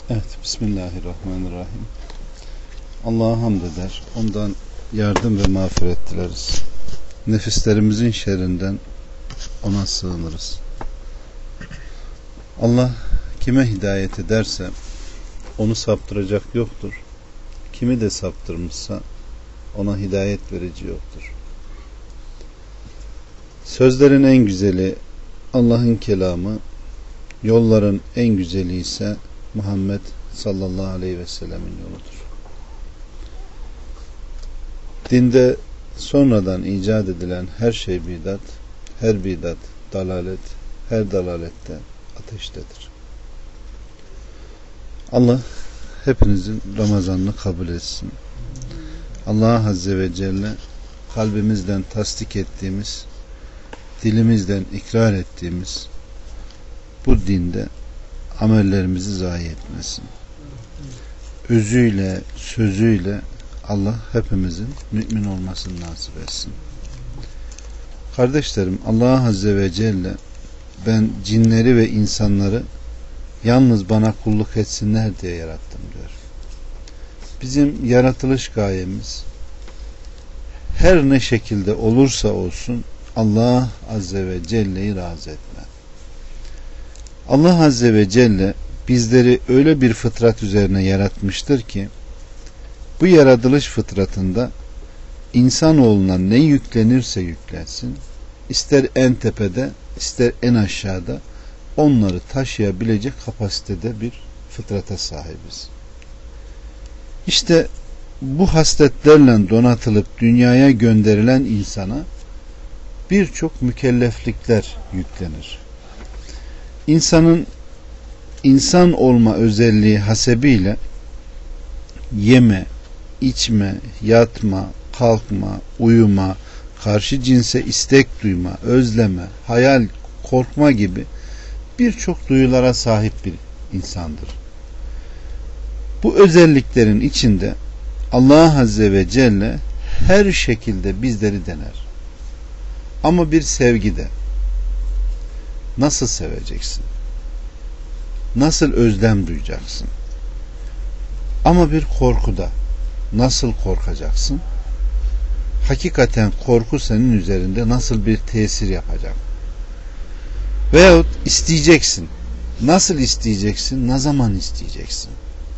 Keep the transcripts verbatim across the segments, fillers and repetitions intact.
Evet, Bismillahirrahmanirrahim. Allah'a hamd eder, ondan yardım ve mağfiret dileriz. Nefislerimizin şerrinden ona sığınırız. Allah kime hidayet ederse onu saptıracak yoktur. Kimi de saptırmışsa ona hidayet verici yoktur. Sözlerin en güzeli Allah'ın kelamı, yolların en güzeli ise Muhammed sallallahu aleyhi ve sellemin yoludur. Dinde sonradan icat edilen her şey bidat, her bidat dalalet, her dalalette ateştedir. Allah hepinizin Ramazanını kabul etsin. Allah Azze ve Celle kalbimizden tasdik ettiğimiz, dilimizden ikrar ettiğimiz bu dinde amellerimizi zayi etmesin. Özüyle, sözüyle Allah hepimizin mümin olmasını nasip etsin. Kardeşlerim, Allah Azze ve Celle ben cinleri ve insanları yalnız bana kulluk etsinler diye yarattım diyor. Bizim yaratılış gayemiz her ne şekilde olursa olsun Allah Azze ve Celle'yi razı etme. Allah Azze ve Celle bizleri öyle bir fıtrat üzerine yaratmıştır ki bu yaratılış fıtratında insanoğluna ne yüklenirse yüklensin, ister en tepede ister en aşağıda onları taşıyabilecek kapasitede bir fıtrata sahibiz. İşte bu hasletlerle donatılıp dünyaya gönderilen insana birçok mükelleflikler yüklenir. İnsanın insan olma özelliği hasebiyle yeme, içme, yatma, kalkma, uyuma, karşı cinse istek duyma, özleme, hayal, korkma gibi birçok duyulara sahip bir insandır. Bu özelliklerin içinde Allah Azze ve Celle her şekilde bizleri dener. Ama bir sevgide nasıl seveceksin? Nasıl özlem duyacaksın? Ama bir korkuda nasıl korkacaksın? Hakikaten korku senin üzerinde nasıl bir tesir yapacak? Veyahut isteyeceksin. Nasıl isteyeceksin? Ne zaman isteyeceksin?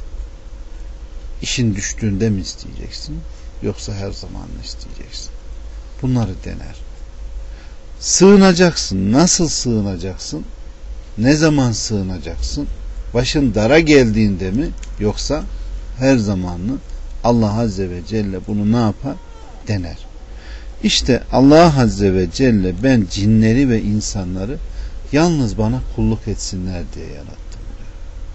İşin düştüğünde mi isteyeceksin? Yoksa her zaman mı isteyeceksin? Bunları dener. Sığınacaksın. Nasıl sığınacaksın? Ne zaman sığınacaksın? Başın dara geldiğinde mi? Yoksa her zaman mı? Allah Azze ve Celle bunu ne yapar? Dener. İşte Allah Azze ve Celle ben cinleri ve insanları yalnız bana kulluk etsinler diye yarattım diyor.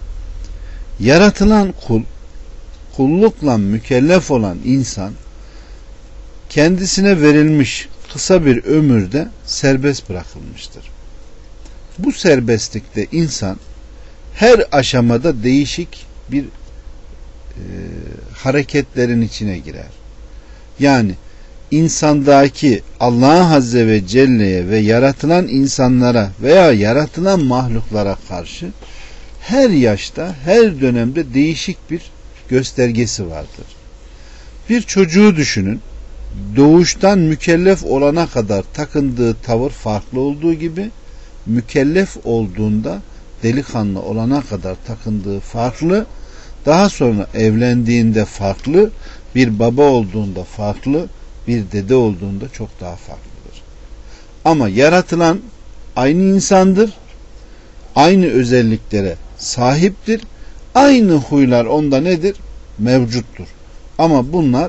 Yaratılan kul, kullukla mükellef olan insan kendisine verilmiş kısa bir ömürde serbest bırakılmıştır. Bu serbestlikte insan her aşamada değişik bir e, hareketlerin içine girer. Yani insandaki Allah Azze ve Celle'ye ve yaratılan insanlara veya yaratılan mahluklara karşı her yaşta, her dönemde değişik bir göstergesi vardır. Bir çocuğu düşünün. Doğuştan mükellef olana kadar takındığı tavır farklı olduğu gibi mükellef olduğunda delikanlı olana kadar takındığı farklı, daha sonra evlendiğinde farklı, bir baba olduğunda farklı, bir dede olduğunda çok daha farklıdır. Ama yaratılan aynı insandır, aynı özelliklere sahiptir, aynı huylar onda nedir? Mevcuttur. Ama bunlar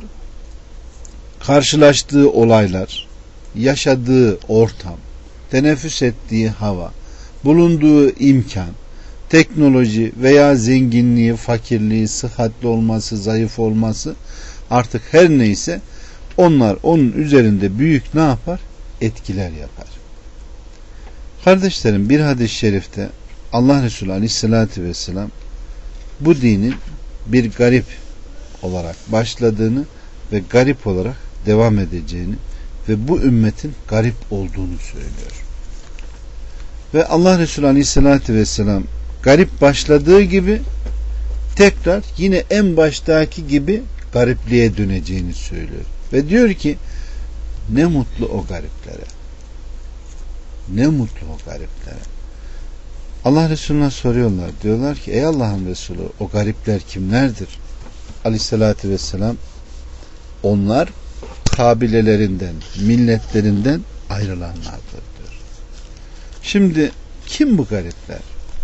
karşılaştığı olaylar, yaşadığı ortam, teneffüs ettiği hava, bulunduğu imkan, teknoloji veya zenginliği, fakirliği, sıhhatli olması, zayıf olması artık her neyse onlar onun üzerinde büyük ne yapar? Etkiler yapar. Kardeşlerim, bir hadis-i şerifte Allah Resulü Aleyhisselatü Vesselam bu dinin bir garip olarak başladığını ve garip olarak devam edeceğini ve bu ümmetin garip olduğunu söylüyor. Ve Allah Resulü Aleyhisselatü Vesselam garip başladığı gibi tekrar yine en baştaki gibi garipliğe döneceğini söylüyor. Ve diyor ki ne mutlu o gariplere. Ne mutlu o gariplere. Allah Resulü'ne soruyorlar. Diyorlar ki ey Allah'ın Resulü o garipler kimlerdir? Aleyhissalatü vesselam onlar kabilelerinden, milletlerinden ayrılanlardır diyor. Şimdi kim bu garipler?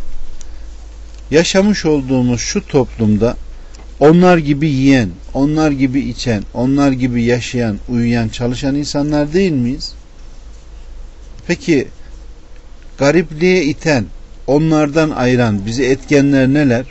Yaşamış olduğumuz şu toplumda onlar gibi yiyen, onlar gibi içen, onlar gibi yaşayan, uyuyan, çalışan insanlar değil miyiz? Peki garipliğe iten, onlardan ayıran bizi etkenler neler?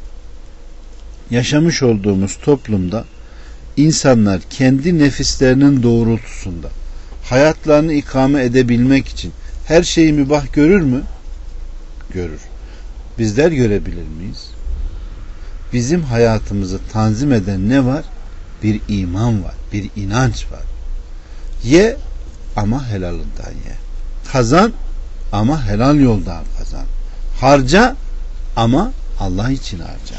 Yaşamış olduğumuz toplumda insanlar kendi nefislerinin doğrultusunda hayatlarını ikame edebilmek için her şeyi mübah görür mü? Görür. Bizler görebilir miyiz? Bizim hayatımızı tanzim eden ne var? Bir iman var, bir inanç var. Ye ama helalından ye. Kazan ama helal yoldan kazan. Harca ama Allah için harca.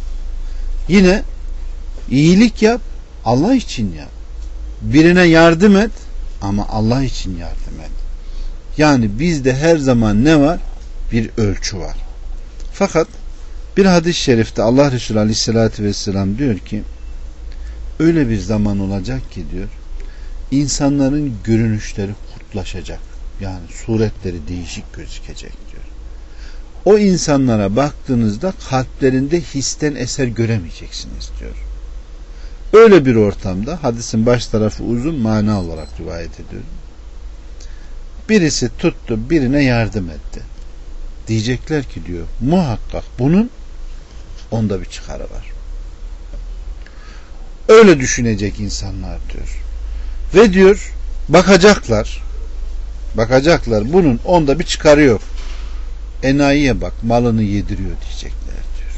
Yine iyilik yap, Allah için yap. Birine yardım et ama Allah için yardım et. Yani bizde her zaman ne var? Bir ölçü var. Fakat bir hadis-i şerifte Allah Resulü Aleyhisselatü Vesselam diyor ki öyle bir zaman olacak ki diyor insanların görünüşleri kurtlaşacak. Yani suretleri değişik gözükecek diyor. O insanlara baktığınızda kalplerinde histen eser göremeyeceksiniz diyor. Öyle bir ortamda hadisin baş tarafı uzun mana olarak rivayet ediyorum. Birisi tuttu birine yardım etti. Diyecekler ki diyor muhakkak bunun onda bir çıkarı var. Öyle düşünecek insanlar diyor. Ve diyor bakacaklar bakacaklar bunun onda bir çıkarı yok. Enayiye bak malını yediriyor diyecekler diyor.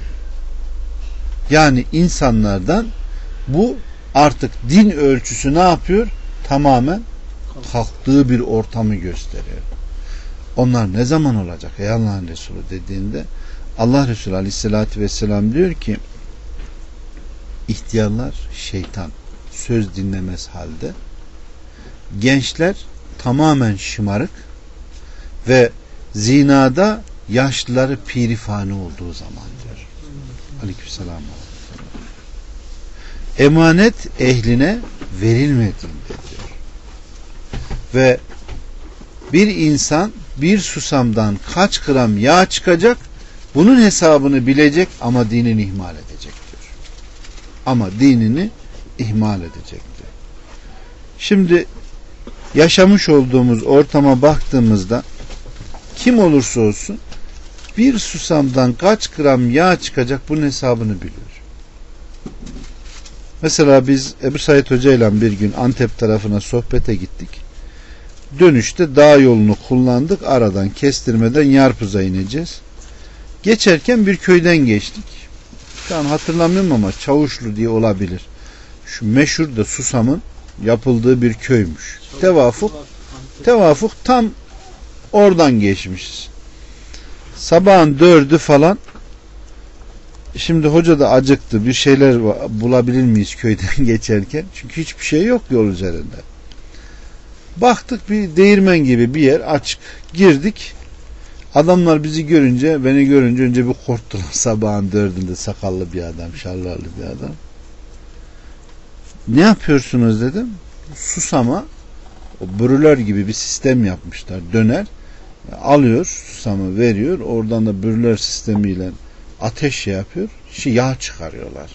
Yani insanlardan bu artık din ölçüsü ne yapıyor? Tamamen kalktığı bir ortamı gösteriyor. Onlar ne zaman olacak ey Allah'ın Resulü dediğinde Allah Resulü Aleyhisselatü Vesselam diyor ki ihtiyarlar şeytan söz dinlemez halde, gençler tamamen şımarık ve zinada yaşlıları pirifani olduğu zaman diyor. Aleykümselam. Emanet ehline verilmediğinde diyor. Ve bir insan bir susamdan kaç gram yağ çıkacak bunun hesabını bilecek ama dinini ihmal edecek diyor. Ama dinini ihmal edecek diyor. Şimdi yaşamış olduğumuz ortama baktığımızda kim olursa olsun bir susamdan kaç gram yağ çıkacak bunun hesabını biliyor. Mesela biz Ebu Said Hoca ile bir gün Antep tarafına sohbete gittik. Dönüşte dağ yolunu kullandık. Aradan kestirmeden Yarpuz'a ineceğiz. Geçerken bir köyden geçtik. Şu an hatırlamıyorum ama Çavuşlu diye olabilir. Şu meşhur da susamın yapıldığı bir köymüş. Tevafuk tevafuk tam oradan geçmişiz. Sabahın dördü falan. Şimdi hoca da acıktı. Bir şeyler bulabilir miyiz köyden geçerken? Çünkü hiçbir şey yok yol üzerinde. Baktık bir değirmen gibi bir yer açık. Girdik. Adamlar bizi görünce, beni görünce önce bir korktular. Sabahın dördünde sakallı bir adam, şallarlı bir adam. Ne yapıyorsunuz dedim. Susama o brüler gibi bir sistem yapmışlar. Döner. Alıyor, susamı veriyor. Oradan da brüler sistemiyle ateş şey yapıyor. Şey, yağ çıkarıyorlar.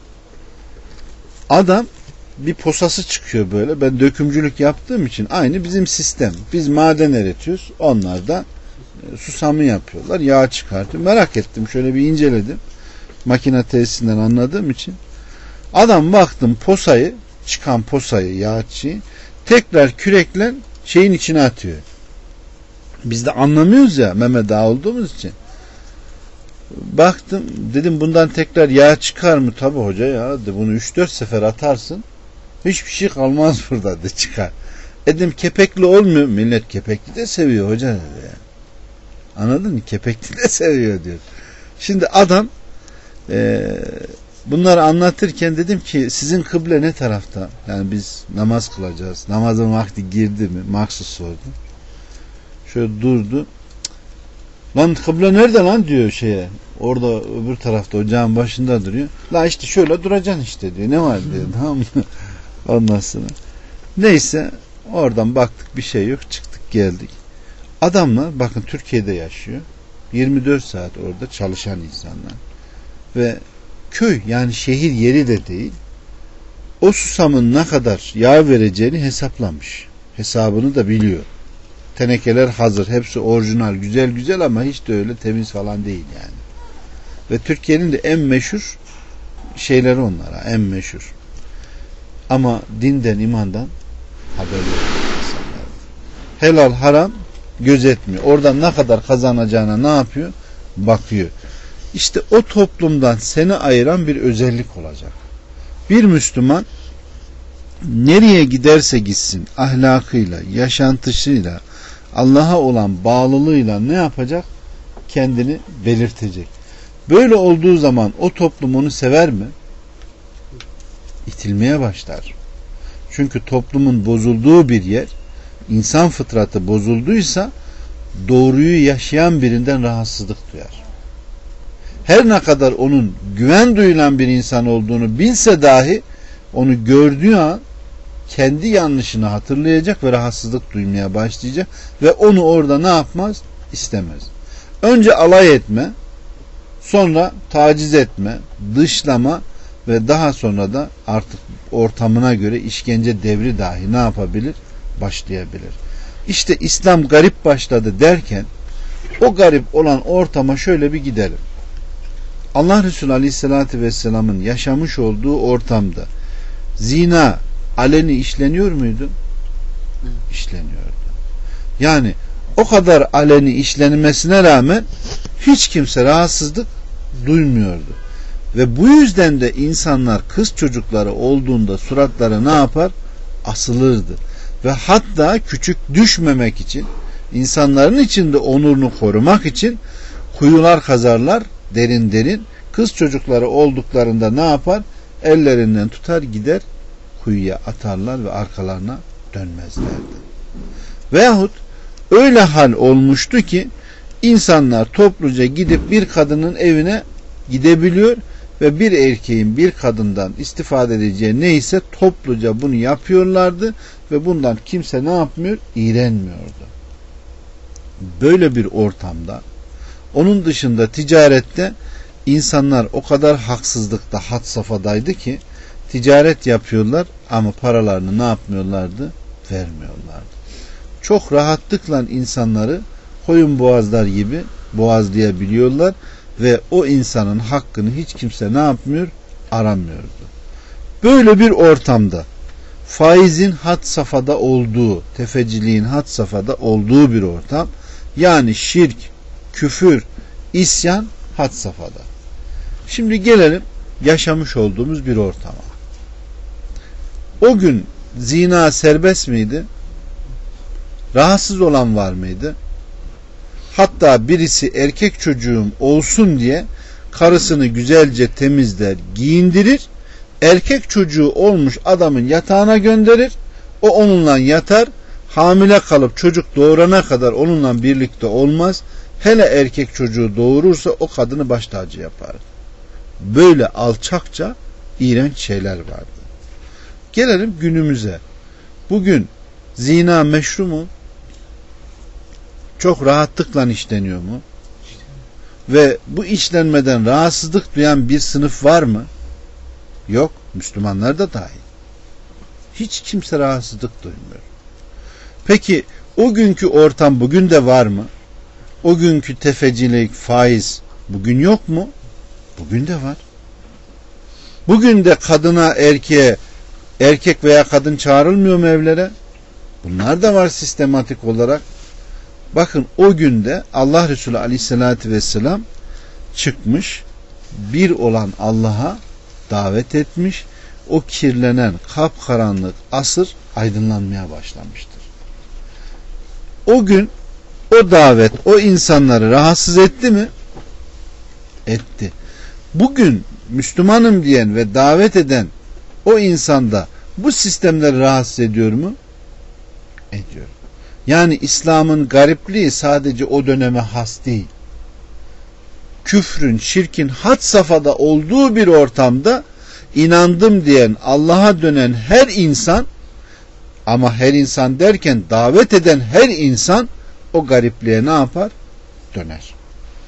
Adam bir posası çıkıyor böyle. Ben dökümcülük yaptığım için aynı bizim sistem. Biz maden eritiyoruz. Onlar da susamı yapıyorlar. Yağ çıkartıyor. Merak ettim. Şöyle bir inceledim. Makine tesisinden anladığım için. Adam baktım posayı, çıkan posayı, yağçıyı tekrar kürekle şeyin içine atıyor. Biz de anlamıyoruz ya Mehmet Ağa olduğumuz için. Baktım dedim bundan tekrar yağ çıkar mı? Tabi hoca ya de bunu üç dört sefer atarsın. Hiçbir şey kalmaz burada de çıkar. Dedim kepekli olmuyor. Millet kepekli de seviyor hoca dedi ya. Anladın mı? Kepekli de seviyor diyor. Şimdi adam e, bunları anlatırken dedim ki sizin kıble ne tarafta? Yani biz namaz kılacağız. Namazın vakti girdi mi? Maksus sordu. Şöyle durdu. Lan kıble nerede lan diyor şeye. Orada öbür tarafta ocağın başında duruyor. La işte şöyle duracaksın işte diyor. Ne var diyor. Tamam mı? Ondan sonra. Neyse oradan baktık bir şey yok. Çıktık geldik. Adamlar bakın Türkiye'de yaşıyor. yirmi dört saat orada çalışan insanlar. Ve köy yani şehir yeri de değil. O susamın ne kadar yağ vereceğini hesaplamış. Hesabını da biliyor. Tenekeler hazır. Hepsi orijinal. Güzel güzel ama hiç de öyle temiz falan değil yani. Ve Türkiye'nin de en meşhur şeyleri onlara. En meşhur. Ama dinden, imandan haber yok. Helal, haram gözetmiyor. Oradan ne kadar kazanacağına ne yapıyor? Bakıyor. İşte o toplumdan seni ayıran bir özellik olacak. Bir Müslüman nereye giderse gitsin ahlakıyla, yaşantısıyla, Allah'a olan bağlılığıyla ne yapacak? Kendini belirtecek. Böyle olduğu zaman o toplum onu sever mi? İtilmeye başlar. Çünkü toplumun bozulduğu bir yer, insan fıtratı bozulduysa doğruyu yaşayan birinden rahatsızlık duyar. Her ne kadar onun güven duyulan bir insan olduğunu bilse dahi onu gördüğü an kendi yanlışını hatırlayacak ve rahatsızlık duymaya başlayacak ve onu orada ne yapmaz? İstemez. Önce alay etme, sonra taciz etme, dışlama ve daha sonra da artık ortamına göre işkence devri dahi ne yapabilir? Başlayabilir. İşte İslam garip başladı derken o garip olan ortama şöyle bir gidelim. Allah Resulü Aleyhisselatü Vesselam'ın yaşamış olduğu ortamda zina aleni işleniyor muydu? İşleniyordu. Yani o kadar aleni işlenmesine rağmen hiç kimse rahatsızlık duymuyordu. Ve bu yüzden de insanlar kız çocukları olduğunda suratları ne yapar? Asılırdı. Ve hatta küçük düşmemek için insanların içinde onurunu korumak için kuyular kazarlar derin derin. Kız çocukları olduklarında ne yapar? Ellerinden tutar gider kuyuya atarlar ve arkalarına dönmezlerdi. Veyahut öyle hal olmuştu ki insanlar topluca gidip bir kadının evine gidebiliyor ve bir erkeğin bir kadından istifade edeceği neyse topluca bunu yapıyorlardı ve bundan kimse ne yapmıyor? İğrenmiyordu. Böyle bir ortamda onun dışında ticarette insanlar o kadar haksızlıkta had safhadaydı ki ticaret yapıyorlar ama paralarını ne yapmıyorlardı? Vermiyorlardı. Çok rahatlıkla insanları koyun boğazlar gibi boğazlayabiliyorlar ve o insanın hakkını hiç kimse ne yapmıyor? Aramıyordu. Böyle bir ortamda faizin had safhada olduğu, tefeciliğin had safhada olduğu bir ortam, yani şirk, küfür, isyan had safhada. Şimdi gelelim yaşamış olduğumuz bir ortama. O gün zina serbest miydi? Rahatsız olan var mıydı? Hatta birisi erkek çocuğum olsun diye karısını güzelce temizler, giyindirir, erkek çocuğu olmuş adamın yatağına gönderir, o onunla yatar, hamile kalıp çocuk doğurana kadar onunla birlikte olmaz, hele erkek çocuğu doğurursa o kadını baş tacı yapar. Böyle alçakça iğrenç şeyler vardı. Gelelim günümüze. Bugün zina meşru mu? Çok rahatlıkla işleniyor mu? Ve bu işlenmeden rahatsızlık duyan bir sınıf var mı? Yok. Müslümanlar da dahil. Hiç kimse rahatsızlık duymuyor. Peki o günkü ortam bugün de var mı? O günkü tefecilik, faiz bugün yok mu? Bugün de var. Bugün de kadına, erkeğe, erkek veya kadın çağrılmıyor mu evlere? Bunlar da var sistematik olarak. Bakın o günde Allah Resulü Aleyhisselatü Vesselam çıkmış, bir olan Allah'a davet etmiş, o kirlenen kapkaranlık asır aydınlanmaya başlamıştır. O gün o davet o insanları rahatsız etti mi? Etti. Bugün Müslümanım diyen ve davet eden o insanda bu sistemleri rahatsız ediyor mu? Ediyor. Yani İslam'ın garipliği sadece o döneme has değil. Küfrün, şirkin had safhada olduğu bir ortamda inandım diyen, Allah'a dönen her insan, ama her insan derken davet eden her insan o garipliğe ne yapar? Döner.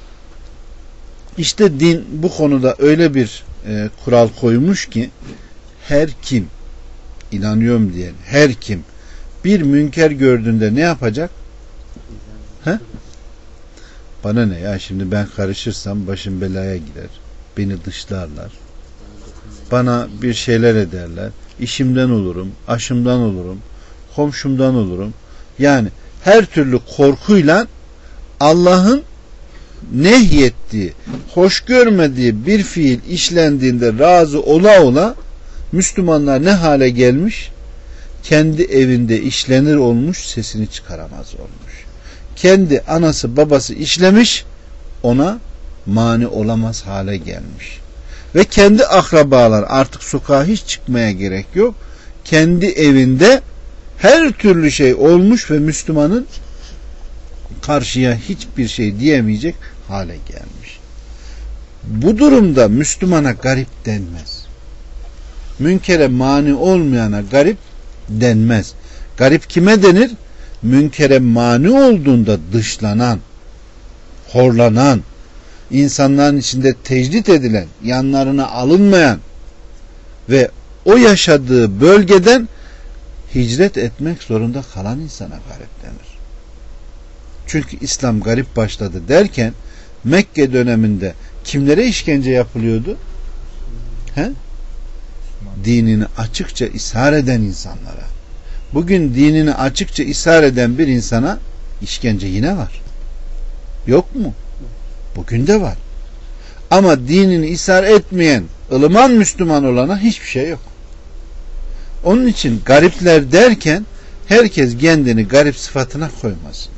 İşte din bu konuda öyle bir e, kural koymuş ki her kim, inanıyorum diyen her kim bir münker gördüğünde ne yapacak? He? Bana ne ya, şimdi ben karışırsam başım belaya girer. Beni dışlarlar. Bana bir şeyler ederler. İşimden olurum, aşımdan olurum, komşumdan olurum. Yani her türlü korkuyla Allah'ın nehyettiği, hoş görmediği bir fiil işlendiğinde razı ola ola Müslümanlar ne hale gelmiş? Kendi evinde işlenir olmuş, sesini çıkaramaz olmuş. Kendi anası babası işlemiş, ona mani olamaz hale gelmiş. Ve kendi akrabalar artık sokağa hiç çıkmaya gerek yok. Kendi evinde her türlü şey olmuş ve Müslümanın karşıya hiçbir şey diyemeyecek hale gelmiş. Bu durumda Müslümana garip denmez. Münkere mani olmayana garip denmez. Garip kime denir? Münkere mani olduğunda dışlanan, horlanan, insanların içinde tecrit edilen, yanlarına alınmayan ve o yaşadığı bölgeden hicret etmek zorunda kalan insana garip denir. Çünkü İslam garip başladı derken Mekke döneminde kimlere işkence yapılıyordu? He? Dinini açıkça ishar eden insanlara. Bugün dinini açıkça ishar eden bir insana işkence yine var. Yok mu? Bugün de var. Ama dinini ishar etmeyen, ılıman Müslüman olana hiçbir şey yok. Onun için garipler derken herkes kendini garip sıfatına koymasın.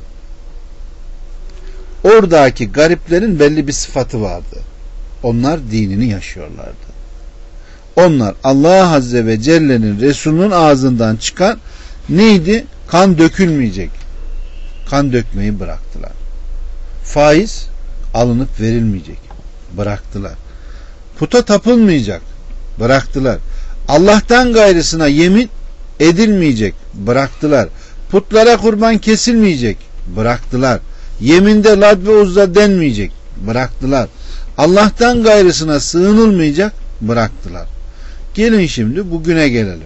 Oradaki gariplerin belli bir sıfatı vardı. Onlar dinini yaşıyorlardı. Onlar Allah Azze ve Celle'nin, Resulünün ağzından çıkan neydi? Kan dökülmeyecek. Kan dökmeyi bıraktılar. Faiz alınıp verilmeyecek. Bıraktılar. Puta tapılmayacak. Bıraktılar. Allah'tan gayrısına yemin edilmeyecek. Bıraktılar. Putlara kurban kesilmeyecek. Bıraktılar. Yeminde Lat ve Uzza denmeyecek. Bıraktılar. Allah'tan gayrısına sığınılmayacak. Bıraktılar. Gelin şimdi bugüne gelelim.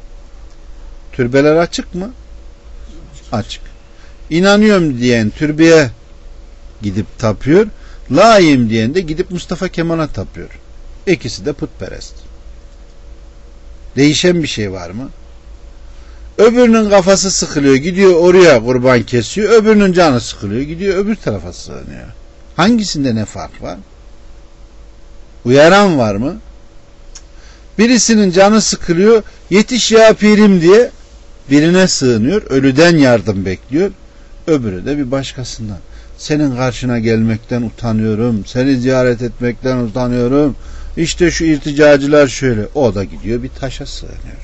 Türbeler açık mı? Açık. İnanıyorum diyen türbeye gidip tapıyor. Layım diyen de gidip Mustafa Kemal'a tapıyor. İkisi de putperest. Değişen bir şey var mı? Öbürünün kafası sıkılıyor, gidiyor oraya kurban kesiyor. Öbürünün canı sıkılıyor, gidiyor öbür tarafa sığınıyor. Hangisinde ne fark var? Uyaran var mı? Birisinin canı sıkılıyor, yetiş ya pirim diye birine sığınıyor, ölüden yardım bekliyor. Öbürü de bir başkasından. Senin karşına gelmekten utanıyorum, seni ziyaret etmekten utanıyorum. İşte şu irticacılar şöyle. O da gidiyor bir taşa sığınıyor.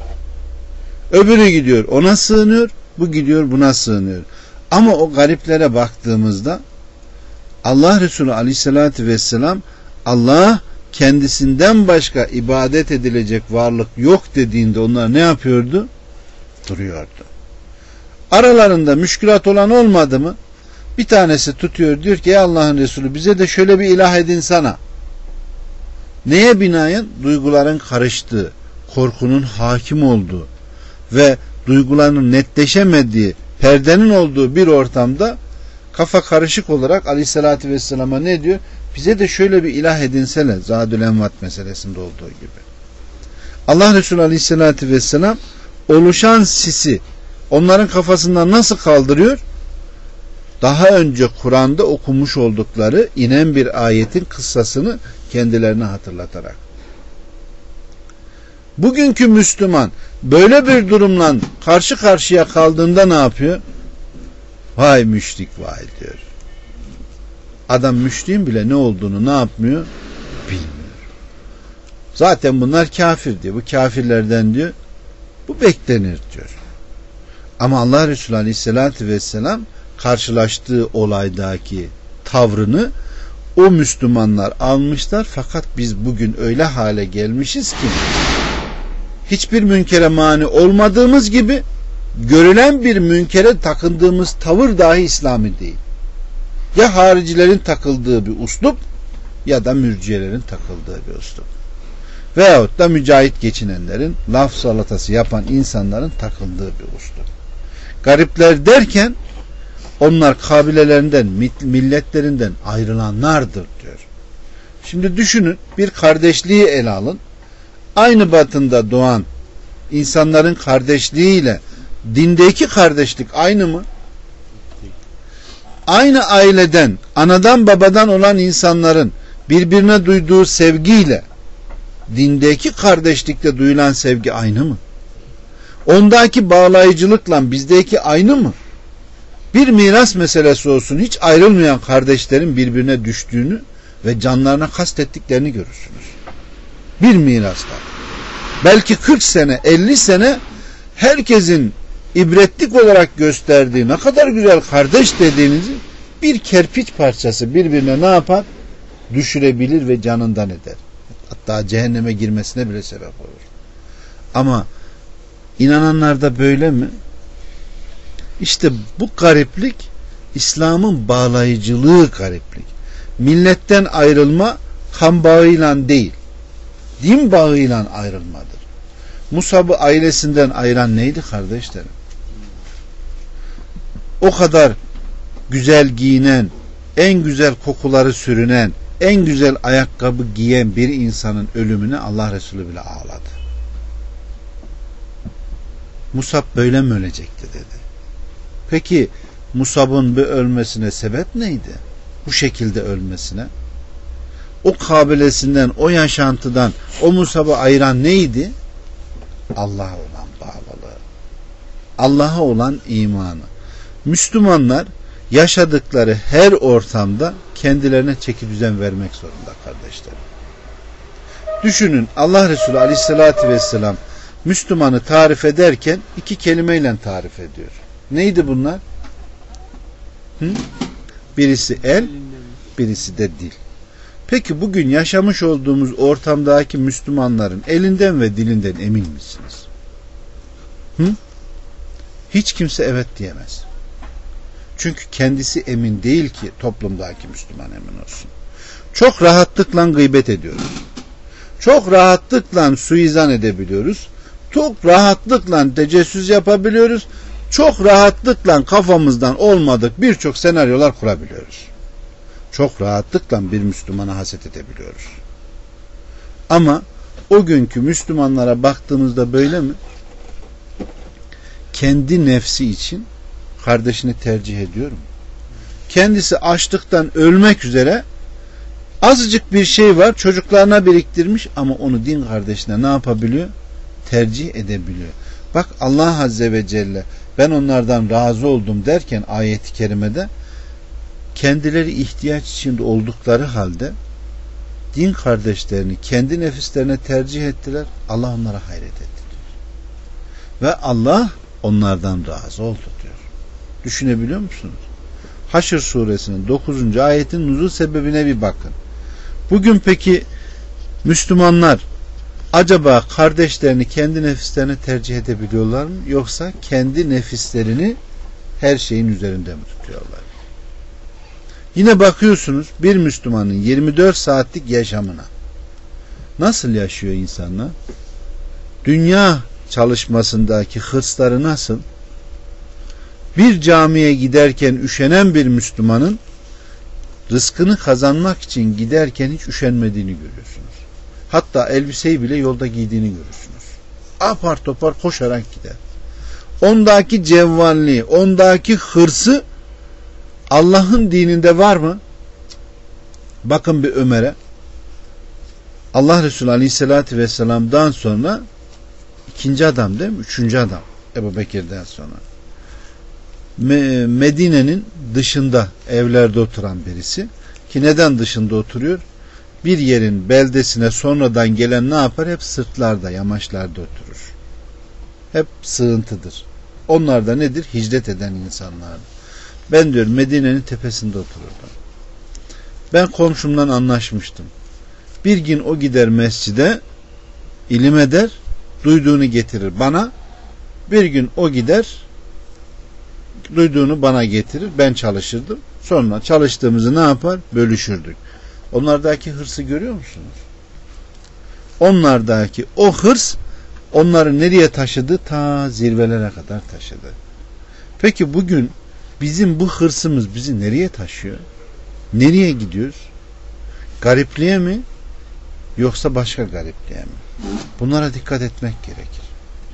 Öbürü gidiyor ona sığınıyor, bu gidiyor buna sığınıyor. Ama o gariplere baktığımızda Allah Resulü Aleyhisselatü Vesselam Allah kendisinden başka ibadet edilecek varlık yok dediğinde onlar ne yapıyordu? Duruyordu. Aralarında müşkülat olan olmadı mı? Bir tanesi tutuyor diyor ki ey Allah'ın Resulü bize de şöyle bir ilah edin sana. Neye binaen? Duyguların karıştığı, korkunun hakim olduğu ve duyguların netleşemediği, perdenin olduğu bir ortamda kafa karışık olarak Aleyhisselatü Vesselam'a ne diyor? Bize de şöyle bir ilah edinsene. Zadül Envat meselesinde olduğu gibi. Allah Resulü Aleyhisselatü Vesselam oluşan sisi onların kafasından nasıl kaldırıyor? Daha önce Kur'an'da okumuş oldukları inen bir ayetin kıssasını kendilerine hatırlatarak. Bugünkü Müslüman böyle bir durumla karşı karşıya kaldığında ne yapıyor? Vay müşrik vay diyor. Adam müşriğin bile ne olduğunu ne yapmıyor? bilmiyor. Zaten bunlar kafir diyor. Bu kafirlerden diyor bu beklenir diyor. Ama Allah Resulü Aleyhisselatü Vesselam karşılaştığı olaydaki tavrını o Müslümanlar almışlar. Fakat biz bugün öyle hale gelmişiz ki hiçbir münkere mani olmadığımız gibi görülen bir münkere takındığımız tavır dahi İslami değil. Ya haricilerin takıldığı bir uslup ya da mürciyelerin takıldığı bir uslup. Veyahut da mücahit geçinenlerin, laf salatası yapan insanların takıldığı bir uslup. Garipler derken onlar kabilelerinden, milletlerinden ayrılanlardır diyor. Şimdi düşünün, bir kardeşliği ele alın. Aynı batında doğan insanların kardeşliğiyle dindeki kardeşlik aynı mı? Aynı aileden, anadan babadan olan insanların birbirine duyduğu sevgiyle dindeki kardeşlikte duyulan sevgi aynı mı? Ondaki bağlayıcılıkla bizdeki aynı mı? Bir miras meselesi olsun, hiç ayrılmayan kardeşlerin birbirine düştüğünü ve canlarına kastettiklerini görürsünüz. Bir mirasta. Belki kırk sene, elli sene herkesin ibretlik olarak gösterdiği ne kadar güzel kardeş dediğinizi bir kerpiç parçası birbirine ne yapar? Düşürebilir ve canından eder. Hatta cehenneme girmesine bile sebep olur. Ama inananlar da böyle mi? İşte bu gariplik İslam'ın bağlayıcılığı gariplik. Milletten ayrılma kan bağıyla değil, din bağıyla ayrılmadır. Musab'ı ailesinden ayıran neydi kardeşlerim? O kadar güzel giyinen, en güzel kokuları sürünen, en güzel ayakkabı giyen bir insanın ölümüne Allah Resulü bile ağladı. Musab böyle mi ölecekti dedi. Peki Musab'ın bir ölmesine sebep neydi? Bu şekilde ölmesine. O kabilesinden, o yaşantıdan o Musab'ı ayıran neydi? Allah'a olan bağlılığı. Allah'a olan imanı. Müslümanlar yaşadıkları her ortamda kendilerine çeki düzen vermek zorunda kardeşlerim. Düşünün, Allah Resulü Aleyhisselatü Vesselam Müslümanı tarif ederken iki kelimeyle tarif ediyor. Neydi bunlar? Hı? Birisi el, birisi de dil. Peki bugün yaşamış olduğumuz ortamdaki Müslümanların elinden ve dilinden emin misiniz? Hı? Hiç kimse evet diyemez. Çünkü kendisi emin değil ki toplumdaki Müslüman emin olsun. Çok rahatlıkla gıybet ediyoruz. Çok rahatlıkla suizan edebiliyoruz. Çok rahatlıkla tecessüs yapabiliyoruz. Çok rahatlıkla kafamızdan olmadık birçok senaryolar kurabiliyoruz. Çok rahatlıkla bir Müslümana haset edebiliyoruz. Ama o günkü Müslümanlara baktığımızda böyle mi? Kendi nefsi için kardeşini tercih ediyor mu? Kendisi açlıktan ölmek üzere azıcık bir şey var, çocuklarına biriktirmiş ama onu din kardeşine ne yapabiliyor? Tercih edebiliyor. Bak Allah Azze ve Celle ben onlardan razı oldum derken ayet-i kerimede kendileri ihtiyaç içinde oldukları halde din kardeşlerini kendi nefislerine tercih ettiler. Allah onlara hayret etti diyor. Ve Allah onlardan razı oldu diyor. Düşünebiliyor musunuz? Haşr suresinin dokuzuncu ayetin nuzul sebebine bir bakın. Bugün peki Müslümanlar acaba kardeşlerini kendi nefislerine tercih edebiliyorlar mı? Yoksa kendi nefislerini her şeyin üzerinde mi tutuyorlar? Yine bakıyorsunuz bir Müslümanın yirmi dört saatlik yaşamına. Nasıl yaşıyor insanlar? Dünya çalışmasındaki hırsları nasıl? Bir camiye giderken üşenen bir Müslümanın rızkını kazanmak için giderken hiç üşenmediğini görüyorsunuz. Hatta elbiseyi bile yolda giydiğini görürsünüz. Apar topar koşarak gider. Ondaki cevvalliği, ondaki hırsı Allah'ın dininde var mı? Bakın bir Ömer'e. Allah Resulü Aleyhisselatü Vesselam'dan sonra ikinci adam değil mi? Üçüncü adam. Ebu Bekir'den sonra. Medine'nin dışında evlerde oturan birisi. Ki neden dışında oturuyor? bir yerin beldesine sonradan gelen ne yapar? Hep sırtlarda, yamaçlarda oturur. Hep sığıntıdır. Onlar da nedir? Hicret eden insanlar. Ben diyor Medine'nin tepesinde otururdum. Ben komşumdan anlaşmıştım. Bir gün o gider mescide, ilim eder, duyduğunu getirir bana. Bir gün o gider, duyduğunu bana getirir, ben çalışırdım. Sonra çalıştığımızı ne yapar? Bölüşürdük. Onlardaki hırsı görüyor musunuz? Onlardaki o hırs onları nereye taşıdı? Ta zirvelere kadar taşıdı. Peki bugün bizim bu hırsımız bizi nereye taşıyor? Nereye gidiyoruz? Garipliğe mi? Yoksa başka garipliğe mi? Bunlara dikkat etmek gerekir.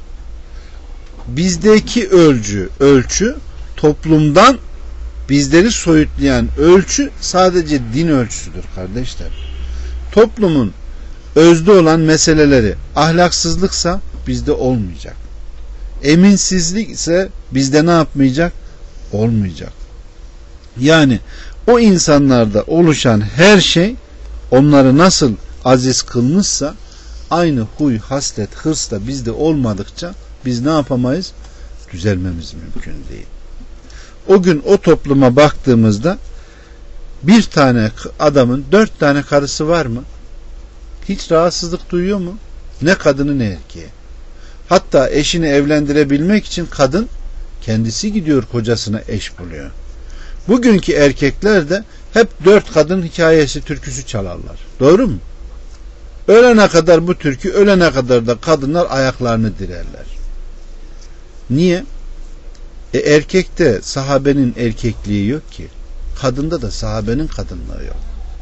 Bizdeki ölçü, ölçü toplumdan bizleri soyutlayan ölçü sadece din ölçüsüdür kardeşler. Toplumun özde olan meseleleri ahlaksızlıksa bizde olmayacak. Eminsizlik ise bizde ne yapmayacak? Olmayacak. Yani o insanlarda oluşan her şey onları nasıl aziz kılmışsa aynı huy, haslet, hırs da bizde olmadıkça biz ne yapamayız? Düzelmemiz mümkün değil. O gün o topluma baktığımızda bir tane adamın dört tane karısı var mı? Hiç rahatsızlık duyuyor mu? Ne kadını ne erkeği. Hatta eşini evlendirebilmek için kadın kendisi gidiyor kocasına eş buluyor. Bugünkü erkekler de hep dört kadın hikayesi, türküsü çalarlar. Doğru mu? Ölene kadar bu türkü, ölene kadar da kadınlar ayaklarını direrler. Niye? E erkekte sahabenin erkekliği yok ki. Kadında da sahabenin kadınlığı yok.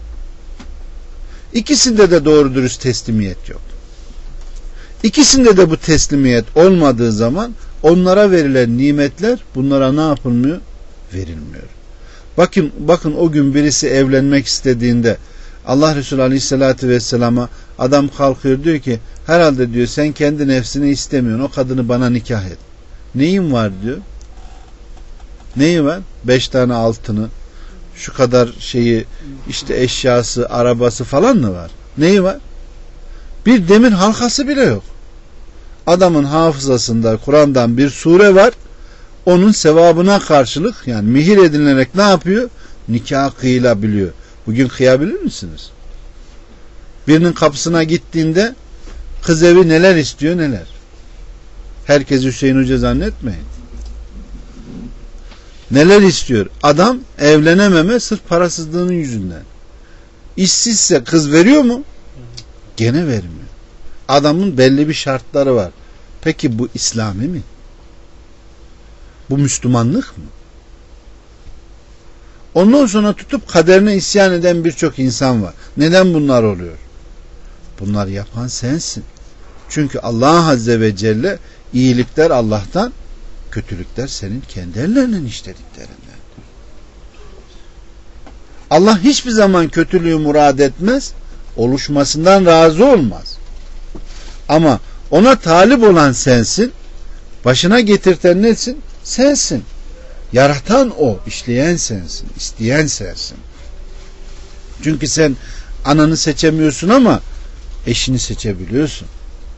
İkisinde de doğru dürüst teslimiyet yok. İkisinde de bu teslimiyet olmadığı zaman onlara verilen nimetler bunlara ne yapılmıyor? Verilmiyor. Bakın, bakın o gün birisi evlenmek istediğinde Allah Resulü Aleyhisselatü Vesselam'a adam kalkıyor diyor ki herhalde diyor sen kendi nefsini istemiyorsun, o kadını bana nikah et. Neyin var diyor? Neyi var? Beş tane altını, şu kadar şeyi, işte eşyası, arabası falan mı var? Neyi var? Bir demir halkası bile yok. Adamın hafızasında Kur'an'dan bir sure var. Onun sevabına karşılık yani mihir edinilerek ne yapıyor? Nikah kıyılabiliyor. Bugün kıyabilir misiniz? Birinin kapısına gittiğinde kız evi neler istiyor neler. Herkes Hüseyin Hoca zannetmeyin. Neler istiyor? Adam evlenememe sırf parasızlığının yüzünden. İşsizse kız veriyor mu? Gene vermiyor. Adamın belli bir şartları var. Peki bu İslami mi? Bu Müslümanlık mı? Ondan sonra tutup kaderine isyan eden birçok insan var. Neden bunlar oluyor? Bunlar yapan sensin. Çünkü Allah Azze ve Celle iyilikler Allah'tan, kötülükler senin kendi ellerinden işlediklerinden. Allah hiçbir zaman kötülüğü murad etmez, oluşmasından razı olmaz. Ama ona talip olan sensin, başına getirten nesin? Sensin. Yaratan o, işleyen sensin, isteyen sensin. Çünkü sen ananı seçemiyorsun ama eşini seçebiliyorsun.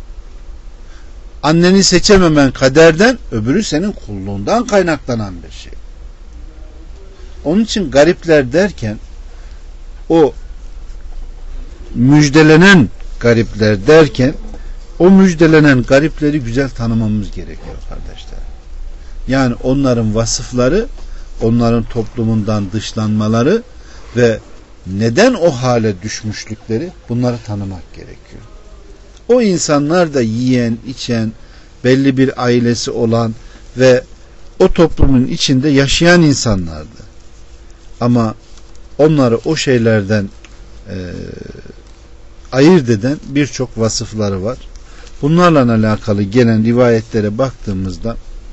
Anneni seçememen kaderden, öbürü senin kulluğundan kaynaklanan bir şey. Onun için garipler derken o müjdelenen garipler derken o müjdelenen garipleri güzel tanımamız gerekiyor kardeşler. Yani onların vasıfları, onların toplumundan dışlanmaları ve neden o hale düşmüşlükleri, bunları tanımak gerekiyor. O insanlar da yiyen, içen, belli bir ailesi olan ve o toplumun içinde yaşayan insanlardı. Ama onları o şeylerden e, ayırt eden birçok vasıfları var. Bunlarla alakalı gelen rivayetlere baktığımızda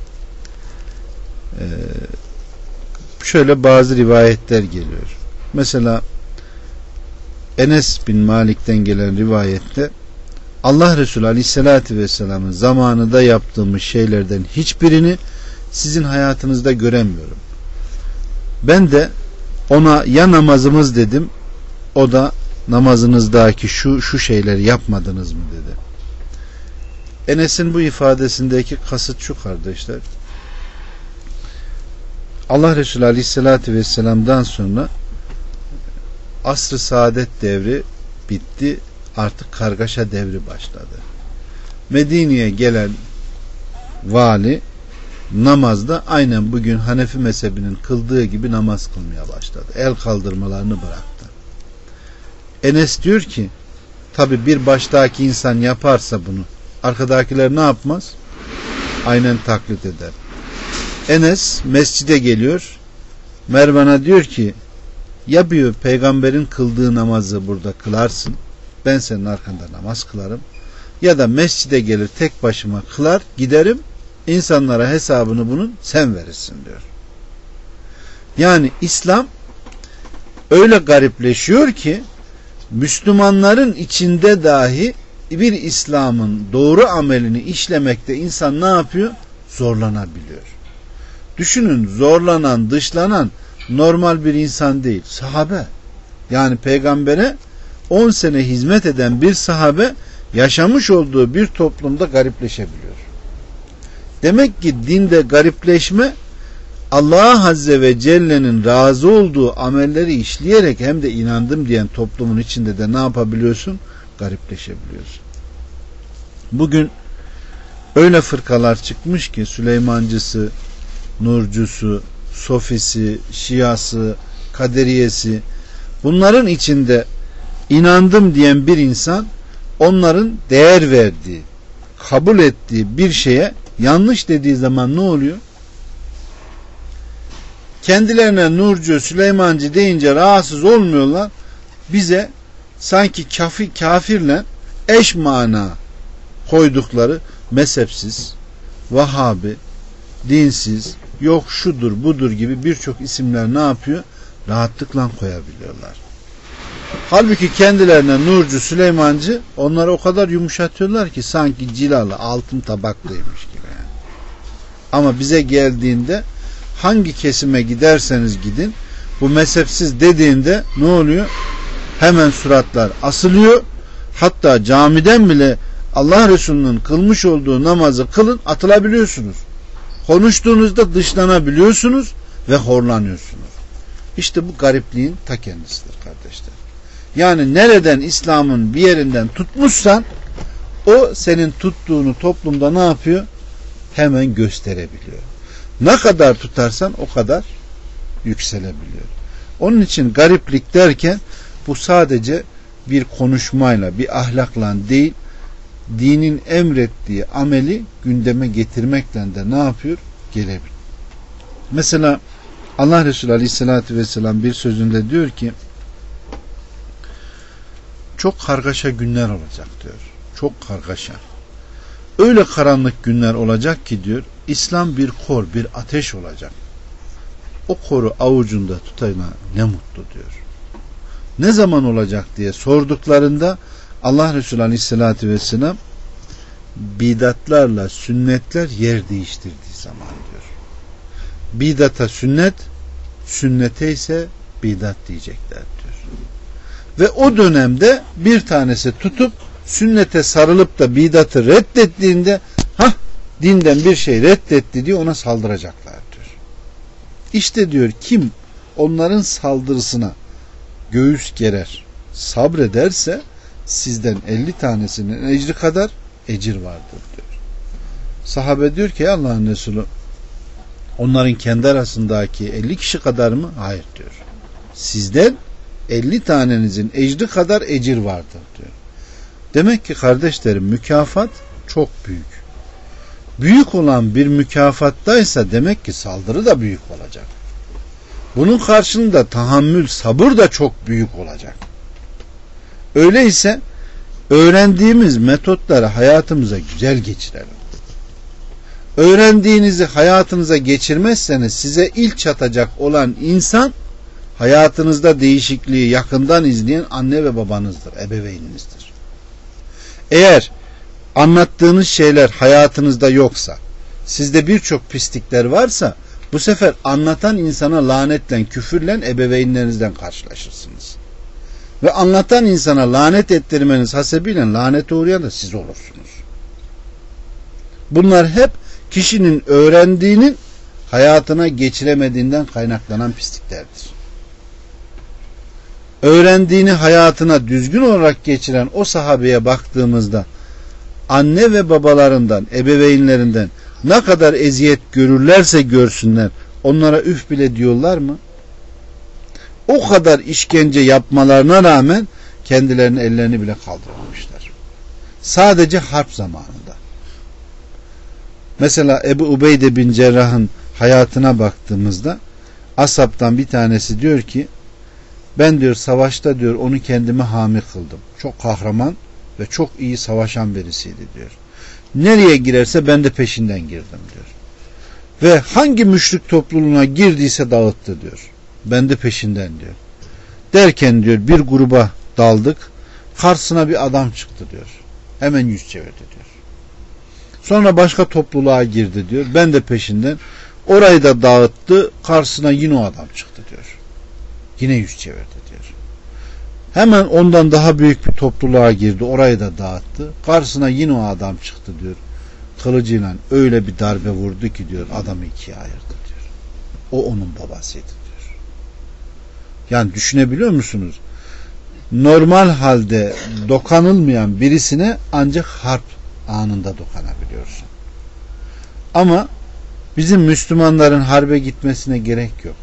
e, şöyle bazı rivayetler geliyor. Mesela Enes bin Malik'ten gelen rivayette Allah Resulü Aleyhisselatü Vesselam'ın zamanında yaptığımız şeylerden hiçbirini sizin hayatınızda göremiyorum. Ben de ona ya namazımız dedim, o da namazınızdaki şu şu şeyleri yapmadınız mı dedi. Enes'in bu ifadesindeki kasıt şu kardeşler. Allah Resulü Aleyhisselatü Vesselam'dan sonra asr-ı saadet devri bitti. Artık kargaşa devri başladı. Medine'ye gelen vali namazda aynen bugün Hanefi mezhebinin kıldığı gibi namaz kılmaya başladı. El kaldırmalarını bıraktı. Enes diyor ki tabi bir baştaki insan yaparsa bunu arkadakiler ne yapmaz? Aynen taklit eder. Enes mescide geliyor. Mervan'a diyor ki ya diyor peygamberin kıldığı namazı burada kılarsın. Ben senin arkanda namaz kılarım. Ya da mescide gelir tek başıma kılar giderim. İnsanlara hesabını bunun sen verirsin diyor. Yani İslam öyle garipleşiyor ki Müslümanların içinde dahi bir İslam'ın doğru amelini işlemekte insan ne yapıyor? Zorlanabiliyor. Düşünün, zorlanan, dışlanan normal bir insan değil. Sahabe. Yani peygambere on sene hizmet eden bir sahabe yaşamış olduğu bir toplumda garipleşebiliyor. Demek ki dinde garipleşme Allah Azze ve Celle'nin razı olduğu amelleri işleyerek hem de inandım diyen toplumun içinde de ne yapabiliyorsun? Garipleşebiliyorsun. Bugün öyle fırkalar çıkmış ki Süleymancısı, Nurcusu, Sofisi, Şiası, Kaderiyesi, bunların içinde inandım diyen bir insan onların değer verdiği, kabul ettiği bir şeye yanlış dediği zaman ne oluyor? Kendilerine Nurcu, Süleymancı deyince rahatsız olmuyorlar. Bize sanki kafir, kafirle eş mana koydukları mezhepsiz, Vahabi, dinsiz, yok şudur budur gibi birçok isimler ne yapıyor? Rahatlıkla koyabiliyorlar. Halbuki kendilerine Nurcu, Süleymancı onları o kadar yumuşatıyorlar ki sanki cilalı, altın tabaklıymış gibi yani. Ama bize geldiğinde hangi kesime giderseniz gidin bu mezhepsiz dediğinde ne oluyor? Hemen suratlar asılıyor. Hatta camiden bile Allah Resulü'nün kılmış olduğu namazı kılın atılabiliyorsunuz. Konuştuğunuzda dışlanabiliyorsunuz ve horlanıyorsunuz. İşte bu garipliğin ta kendisidir kardeşler. Yani nereden İslam'ın bir yerinden tutmuşsan o senin tuttuğunu toplumda ne yapıyor? Hemen gösterebiliyor. Ne kadar tutarsan o kadar yükselebiliyor. Onun için gariplik derken bu sadece bir konuşmayla, bir ahlakla değil, dinin emrettiği ameli gündeme getirmekle de ne yapıyor? Gelebilir. Mesela Allah Resulü Aleyhisselatü Vesselam bir sözünde diyor ki çok kargaşa günler olacak diyor. Çok kargaşa. Öyle karanlık günler olacak ki diyor İslam bir kor, bir ateş olacak. O koru avucunda tutana ne mutlu diyor. Ne zaman olacak diye sorduklarında Allah Resulü Aleyhisselatü Vesselam bidatlarla sünnetler yer değiştirdiği zaman diyor. Bidata sünnet, sünnete ise bidat diyecekler diyor. Ve o dönemde bir tanesi tutup sünnete sarılıp da bidatı reddettiğinde hah dinden bir şey reddetti diye ona saldıracaklar diyor. İşte diyor kim onların saldırısına göğüs gerer, sabrederse sizden elli tanesinin ecri kadar ecir vardır diyor. Sahabe diyor ki Allah'ın Resulü onların kendi arasındaki elli kişi kadar mı? Hayır diyor. Sizden elli tanenizin ecri kadar ecir vardır diyor. Demek ki kardeşlerim mükafat çok büyük. Büyük olan bir mükafattaysa demek ki saldırı da büyük olacak. Bunun karşılığında tahammül, sabır da çok büyük olacak. Öyleyse öğrendiğimiz metotları hayatımıza güzel geçirelim. Öğrendiğinizi hayatınıza geçirmezseniz size ilk çatacak olan insan hayatınızda değişikliği yakından izleyen anne ve babanızdır, ebeveyninizdir. Eğer anlattığınız şeyler hayatınızda yoksa, sizde birçok pislikler varsa bu sefer anlatan insana lanetle, küfürle ebeveynlerinizden karşılaşırsınız. Ve anlatan insana lanet ettirmeniz hasebiyle lanete uğrayan da siz olursunuz. Bunlar hep kişinin öğrendiğinin hayatına geçiremediğinden kaynaklanan pisliklerdir. Öğrendiğini hayatına düzgün olarak geçiren o sahabeye baktığımızda anne ve babalarından, ebeveynlerinden ne kadar eziyet görürlerse görsünler onlara üf bile diyorlar mı? O kadar işkence yapmalarına rağmen kendilerinin ellerini bile kaldırmamışlar. Sadece harp zamanında. Mesela Ebu Ubeyde bin Cerrah'ın hayatına baktığımızda ashabtan bir tanesi diyor ki ben diyor savaşta diyor onu kendime hami kıldım. Çok kahraman ve çok iyi savaşan birisiydi diyor. Nereye girerse ben de peşinden girdim diyor. Ve hangi müşrik topluluğuna girdiyse dağıttı diyor. Ben de peşinden diyor. Derken diyor bir gruba daldık. Karşısına bir adam çıktı diyor. Hemen yüz çevirdi diyor. Sonra başka topluluğa girdi diyor. Ben de peşinden. Orayı da dağıttı. Karşısına yine o adam çıktı diyor. Yine yüz çevirdi diyor. Hemen ondan daha büyük bir topluluğa girdi. Orayı da dağıttı. Karşısına yine o adam çıktı diyor. Kılıcıyla öyle bir darbe vurdu ki diyor adamı ikiye ayırdı diyor. O onun babasıydı diyor. Yani düşünebiliyor musunuz? Normal halde dokanılmayan birisine ancak harp anında dokanabiliyorsun. Ama bizim Müslümanların harbe gitmesine gerek yok.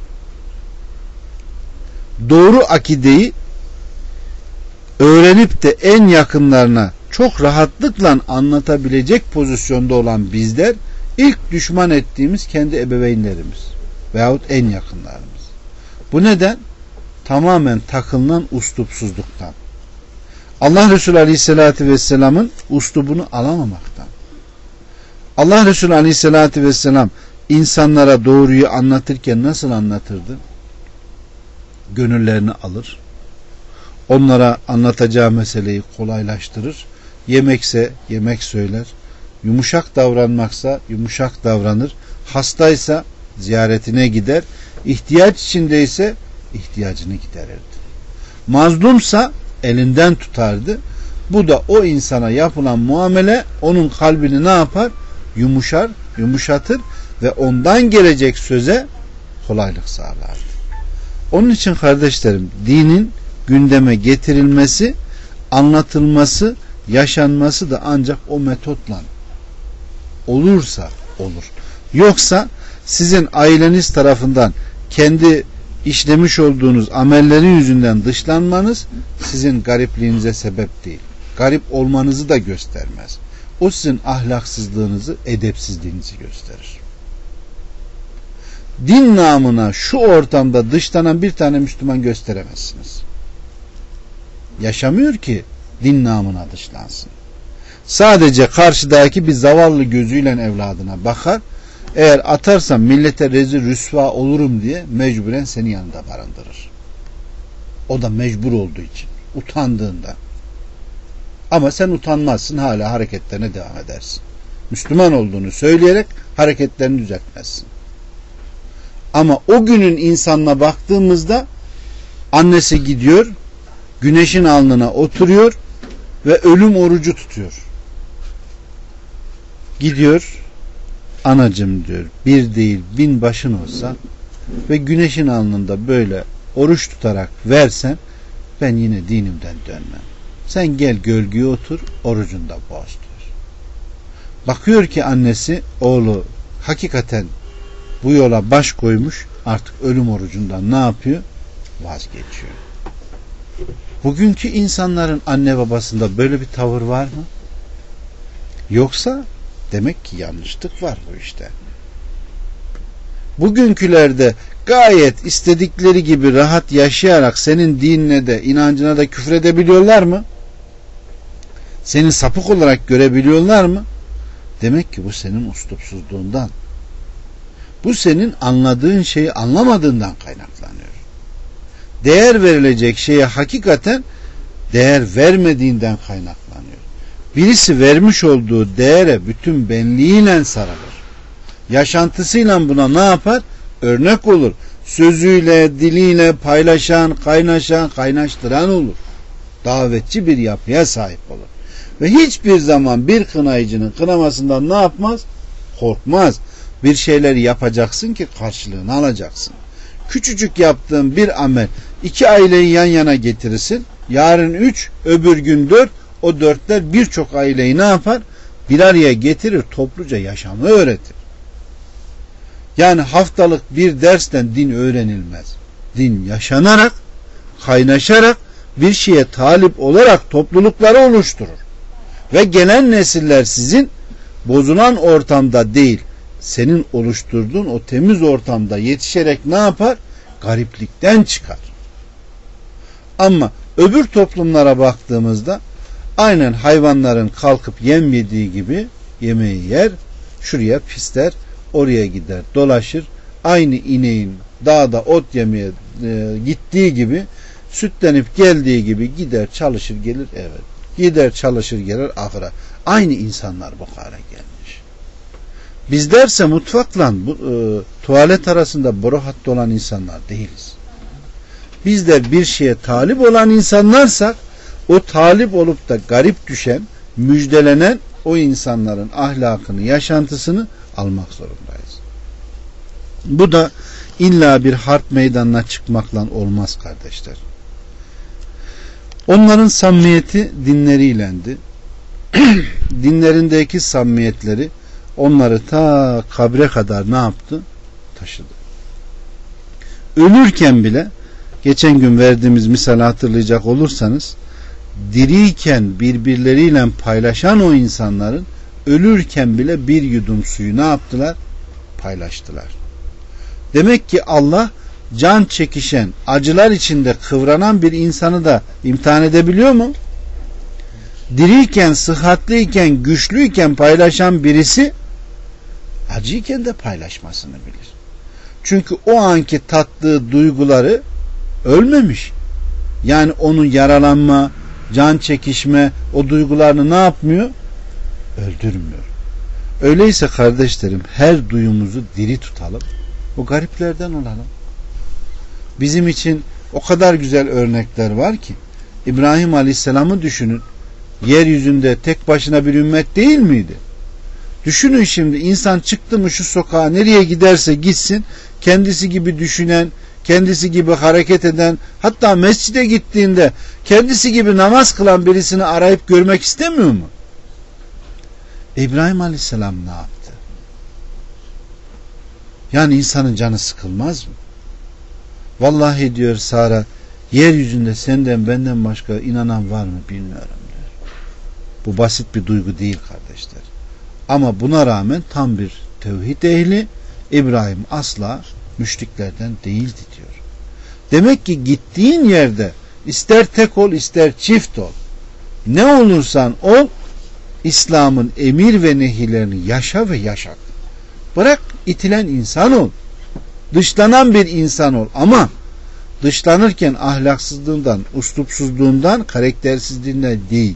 Doğru akideyi öğrenip de en yakınlarına çok rahatlıkla anlatabilecek pozisyonda olan bizler ilk düşman ettiğimiz kendi ebeveynlerimiz veyahut en yakınlarımız. Bu neden? Tamamen takılınan uslupsuzluktan. Allah Resulü Aleyhisselatü Vesselam'ın uslubunu alamamaktan. Allah Resulü Aleyhisselatü Vesselam insanlara doğruyu anlatırken nasıl anlatırdı? Gönüllerini alır. Onlara anlatacağı meseleyi kolaylaştırır. Yemekse yemek söyler. Yumuşak davranmaksa yumuşak davranır. Hastaysa ziyaretine gider. İhtiyaç içindeyse ihtiyacını giderirdi. Mazlumsa elinden tutardı. Bu da o insana yapılan muamele onun kalbini ne yapar? Yumuşar, yumuşatır ve ondan gelecek söze kolaylık sağlardı. Onun için kardeşlerim dinin gündeme getirilmesi, anlatılması, yaşanması da ancak o metotla olursa olur. Yoksa sizin aileniz tarafından kendi işlemiş olduğunuz amellerin yüzünden dışlanmanız sizin garipliğinize sebep değil. Garip olmanızı da göstermez. O sizin ahlaksızlığınızı, edepsizliğinizi gösterir. Din namına şu ortamda dışlanan bir tane Müslüman gösteremezsiniz. Yaşamıyor ki din namına dışlansın. Sadece karşıdaki bir zavallı gözüyle evladına bakar. Eğer atarsan millete rezil rüsva olurum diye mecburen seni yanında barındırır. O da mecbur olduğu için, utandığında. Ama sen utanmazsın, hala hareketlerine devam edersin. Müslüman olduğunu söyleyerek hareketlerini düzeltmezsin. Ama o günün insanına baktığımızda annesi gidiyor, güneşin alnına oturuyor ve ölüm orucu tutuyor. Gidiyor, anacım diyor, bir değil bin başın olsa ve güneşin alnında böyle oruç tutarak versen ben yine dinimden dönmem. Sen gel gölgeye otur, orucunda boz diyor. Bakıyor ki annesi, oğlu hakikaten bu yola baş koymuş, artık ölüm orucundan ne yapıyor? Vazgeçiyor. Bugünkü insanların anne babasında böyle bir tavır var mı? Yoksa demek ki yanlışlık var bu işte. Bugünkülerde gayet istedikleri gibi rahat yaşayarak senin dinine de inancına da küfredebiliyorlar mı? Seni sapık olarak görebiliyorlar mı? Demek ki bu senin uslupsuzluğundan. Bu senin anladığın şeyi anlamadığından kaynaklanıyor. Değer verilecek şeye hakikaten değer vermediğinden kaynaklanıyor. Birisi vermiş olduğu değere bütün benliğiyle sarılır. Yaşantısıyla buna ne yapar? Örnek olur. sözüyle, diliyle paylaşan, kaynaşan, kaynaştıran olur. Davetçi bir yapıya sahip olur. Ve hiçbir zaman bir kınayıcının kınamasından ne yapmaz? Korkmaz. Bir şeyleri yapacaksın ki karşılığını alacaksın. Küçücük yaptığın bir amel iki aileyi yan yana getirirsin. Yarın üç, öbür gün dört. O dörtler birçok aileyi ne yapar? Bir araya getirir, topluca yaşamı öğretir. Yani haftalık bir dersten din öğrenilmez. Din yaşanarak, kaynaşarak, bir şeye talip olarak toplulukları oluşturur. Ve gelen nesiller sizin bozulan ortamda değil, senin oluşturduğun o temiz ortamda yetişerek ne yapar? Gariplikten çıkar. Ama öbür toplumlara baktığımızda aynen hayvanların kalkıp yem yediği gibi yemeği yer, şuraya pisler, oraya gider, dolaşır. Aynı ineğin dağda ot yemeye e, gittiği gibi, sütlenip geldiği gibi gider, çalışır, gelir eve. Gider, çalışır, gelir ahıra. Aynı insanlar bu hale gelmiş. Bizlerse mutfakla bu, e, tuvalet arasında boru hattı olan insanlar değiliz. Bizler bir şeye talip olan insanlarsak, o talip olup da garip düşen, müjdelenen o insanların ahlakını, yaşantısını almak zorundayız. Bu da illa bir harp meydanına çıkmakla olmaz kardeşler. Onların samimiyeti dinleriylendi. Dinlerindeki samimiyetleri onları ta kabre kadar ne yaptı? Taşıdı. Ölürken bile, geçen gün verdiğimiz misali hatırlayacak olursanız, diriyken birbirleriyle paylaşan o insanların ölürken bile bir yudum suyu ne yaptılar? Paylaştılar. Demek ki Allah can çekişen, acılar içinde kıvranan bir insanı da imtihan edebiliyor mu? Diriyken, sıhhatliyken, güçlüyken paylaşan birisi acıyken de paylaşmasını bilir. Çünkü o anki tattığı duyguları ölmemiş. Yani onun yaralanma, can çekişme, o duygularını ne yapmıyor? Öldürmüyor. Öyleyse kardeşlerim, her duyumuzu diri tutalım. O gariplerden olalım. Bizim için o kadar güzel örnekler var ki, İbrahim Aleyhisselam'ı düşünün. Yeryüzünde tek başına bir ümmet değil miydi? Düşünün şimdi, insan çıktı mı şu sokağa, nereye giderse gitsin, kendisi gibi düşünen, kendisi gibi hareket eden, hatta mescide gittiğinde kendisi gibi namaz kılan birisini arayıp görmek istemiyor mu? İbrahim Aleyhisselam ne yaptı? Yani insanın canı sıkılmaz mı? Vallahi diyor Sara, yeryüzünde senden benden başka inanan var mı bilmiyorum diyor. Bu basit bir duygu değil kardeşler. Ama buna rağmen tam bir tevhid ehli, İbrahim asla müşriklerden değildi diyor. Demek ki gittiğin yerde ister tek ol ister çift ol, ne olursan ol, İslam'ın emir ve nehilerini yaşa ve yaşat. Bırak itilen insan ol, dışlanan bir insan ol, ama dışlanırken ahlaksızlığından, uslupsuzluğundan, karaktersizliğinden değil,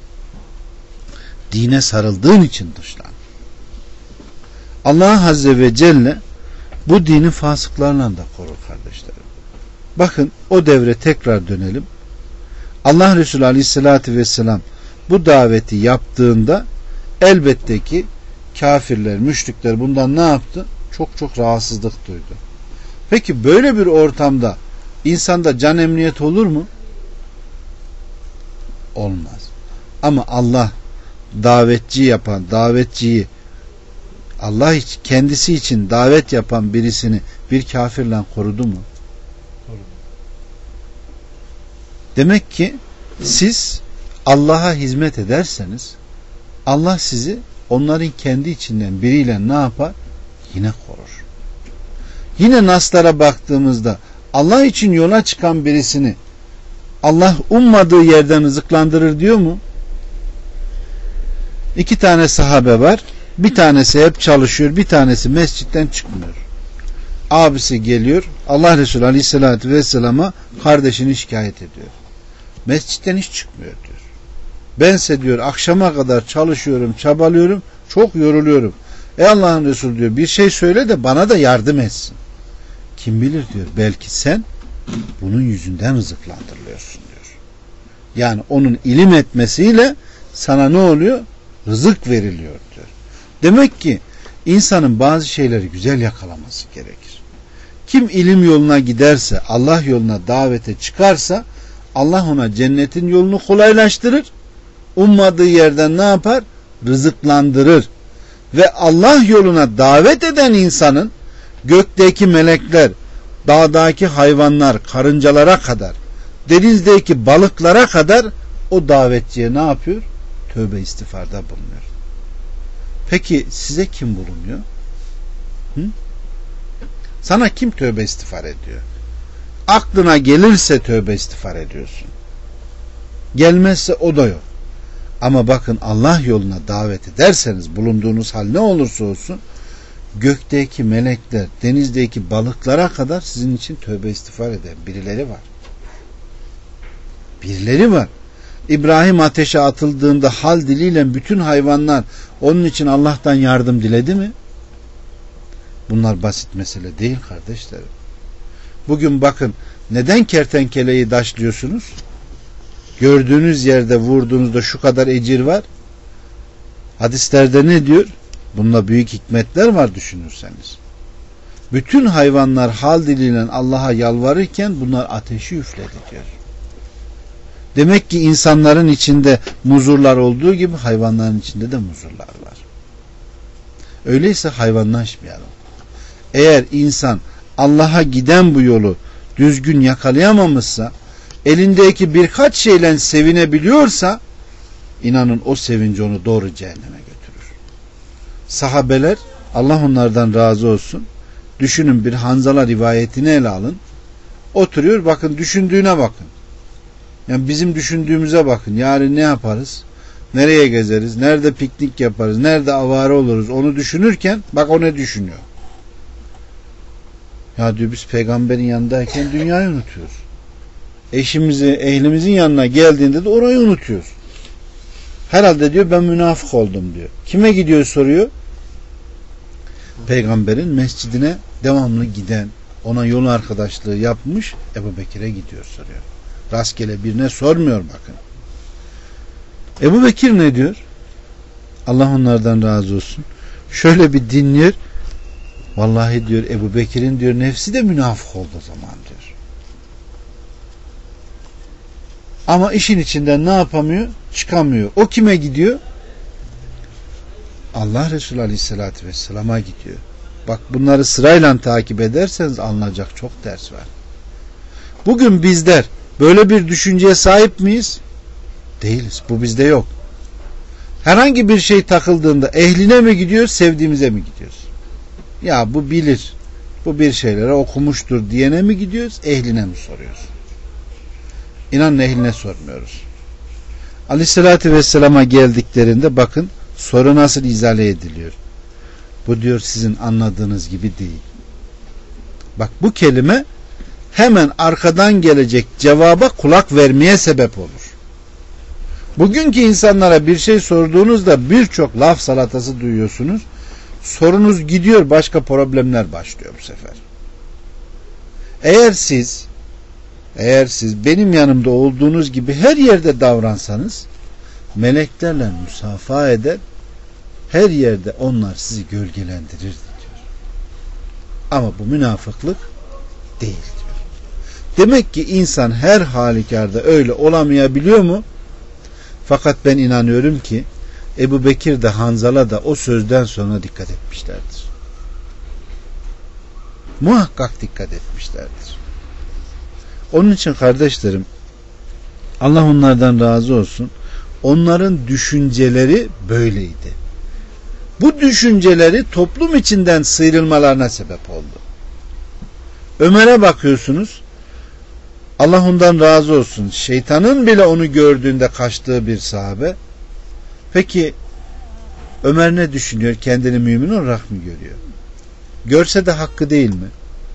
dine sarıldığın için dışlan. Allah Azze ve Celle bu dini fasıklarla da korur kardeşlerim. Bakın, o devre tekrar dönelim. Allah Resulü Aleyhisselatü Vesselam bu daveti yaptığında elbette ki kafirler, müşrikler bundan ne yaptı? Çok çok rahatsızlık duydu. Peki böyle bir ortamda insanda can emniyet olur mu? Olmaz. Ama Allah davetçi yapan, davetçiyi, Allah için, kendisi için davet yapan birisini bir kafirle korudu mu? Demek ki siz Allah'a hizmet ederseniz Allah sizi onların kendi içinden biriyle ne yapar? Yine korur. Yine naslara baktığımızda Allah için yola çıkan birisini Allah ummadığı yerden rızıklandırır diyor mu? İki tane sahabe var. Bir tanesi hep çalışıyor, bir tanesi mescitten çıkmıyor. Abisi geliyor, Allah Resulü Aleyhisselatü Vesselam'a kardeşini şikayet ediyor. Mescitten hiç çıkmıyor diyor. Bense diyor akşama kadar çalışıyorum, çabalıyorum, çok yoruluyorum. Ey Allah'ın Resulü diyor, bir şey söyle de bana da yardım etsin. Kim bilir diyor, belki sen bunun yüzünden rızıklandırılıyorsun diyor. Yani onun ilim etmesiyle sana ne oluyor? Rızık veriliyor diyor. Demek ki insanın bazı şeyleri güzel yakalaması gerekir. Kim ilim yoluna giderse, Allah yoluna davete çıkarsa, Allah ona cennetin yolunu kolaylaştırır. Ummadığı yerden ne yapar? Rızıklandırır. Ve Allah yoluna davet eden insanın gökteki melekler, dağdaki hayvanlar, karıncalara kadar, denizdeki balıklara kadar o davetçiye ne yapıyor? Tövbe istiğfarda bulunuyor. Peki size kim bulunuyor? Hı? Sana kim tövbe istiğfar ediyor? Aklına gelirse tövbe istiğfar ediyorsun. Gelmezse o da yok. Ama bakın, Allah yoluna davet ederseniz, bulunduğunuz hal ne olursa olsun, gökteki melekler, denizdeki balıklara kadar sizin için tövbe istiğfar eden birileri var. Birileri var. İbrahim ateşe atıldığında hal diliyle bütün hayvanlar onun için Allah'tan yardım diledi mi? Bunlar basit mesele değil kardeşlerim. Bugün bakın, neden kertenkeleyi daşlıyorsunuz? Gördüğünüz yerde vurduğunuzda şu kadar ecir var. Hadislerde ne diyor? Bunda büyük hikmetler var düşünürseniz. Bütün hayvanlar hal diliyle Allah'a yalvarırken bunlar ateşi üfledi diyor. Demek ki insanların içinde muzurlar olduğu gibi hayvanların içinde de muzurlar var. Öyleyse hayvanlaşmayalım. Eğer insan Allah'a giden bu yolu düzgün yakalayamamışsa, elindeki birkaç şeyle sevinebiliyorsa, inanın o sevinci onu doğru cehenneme götürür. Sahabeler, Allah onlardan razı olsun, düşünün, bir Hanzala rivayetini ele alın. Oturuyor, bakın düşündüğüne bakın. Yani bizim düşündüğümüze bakın. Yarın ne yaparız? Nereye gezeriz? Nerede piknik yaparız? Nerede avare oluruz? Onu düşünürken bak o ne düşünüyor? Ya diyor, biz peygamberin yanındayken dünyayı unutuyoruz. Eşimizi, ehlimizin yanına geldiğinde de orayı unutuyoruz. Herhalde diyor ben münafık oldum diyor. Kime gidiyor soruyor? Peygamberin mescidine devamlı giden, ona yol arkadaşlığı yapmış Ebu Bekir'e gidiyor soruyor. Rastgele birine sormuyor bakın. Ebu Bekir ne diyor? Allah onlardan razı olsun. Şöyle bir dinliyor. Vallahi diyor, Ebu Bekir'in diyor nefsi de münafık oldu o zaman diyor. Ama işin içinden ne yapamıyor? Çıkamıyor. O kime gidiyor? Allah Resulü Aleyhisselatü Vesselam'a gidiyor. Bak, bunları sırayla takip ederseniz alınacak çok ders var. Bugün bizler böyle bir düşünceye sahip miyiz? Değiliz. Bu bizde yok. Herhangi bir şey takıldığında ehline mi gidiyoruz, sevdiğimize mi gidiyoruz? Ya bu bilir, bu bir şeylere okumuştur diyene mi gidiyoruz, ehline mi soruyoruz? İnanın ehline sormuyoruz. Aleyhissalatü Vesselam'a geldiklerinde bakın soru nasıl izale ediliyor. Bu diyor sizin anladığınız gibi değil. Bak, bu kelime hemen arkadan gelecek cevaba kulak vermeye sebep olur. Bugünkü insanlara bir şey sorduğunuzda birçok laf salatası duyuyorsunuz. Sorunuz gidiyor, başka problemler başlıyor bu sefer. Eğer siz eğer siz benim yanımda olduğunuz gibi her yerde davransanız, meleklerle musafaha eder, her yerde onlar sizi gölgelendirir diyor. Ama bu münafıklık değil diyor. Demek ki insan her halükarda öyle olamayabiliyor mu? Fakat ben inanıyorum ki Ebu Bekir de Hanzala da o sözden sonra dikkat etmişlerdir. Muhakkak dikkat etmişlerdir. Onun için kardeşlerim, Allah onlardan razı olsun, onların düşünceleri böyleydi. Bu düşünceleri toplum içinden sıyrılmalarına sebep oldu. Ömer'e bakıyorsunuz, Allah ondan razı olsun, şeytanın bile onu gördüğünde kaçtığı bir sahabe. Peki Ömer ne düşünüyor? Kendini mümin olarak mı görüyor? Görse de hakkı değil mi?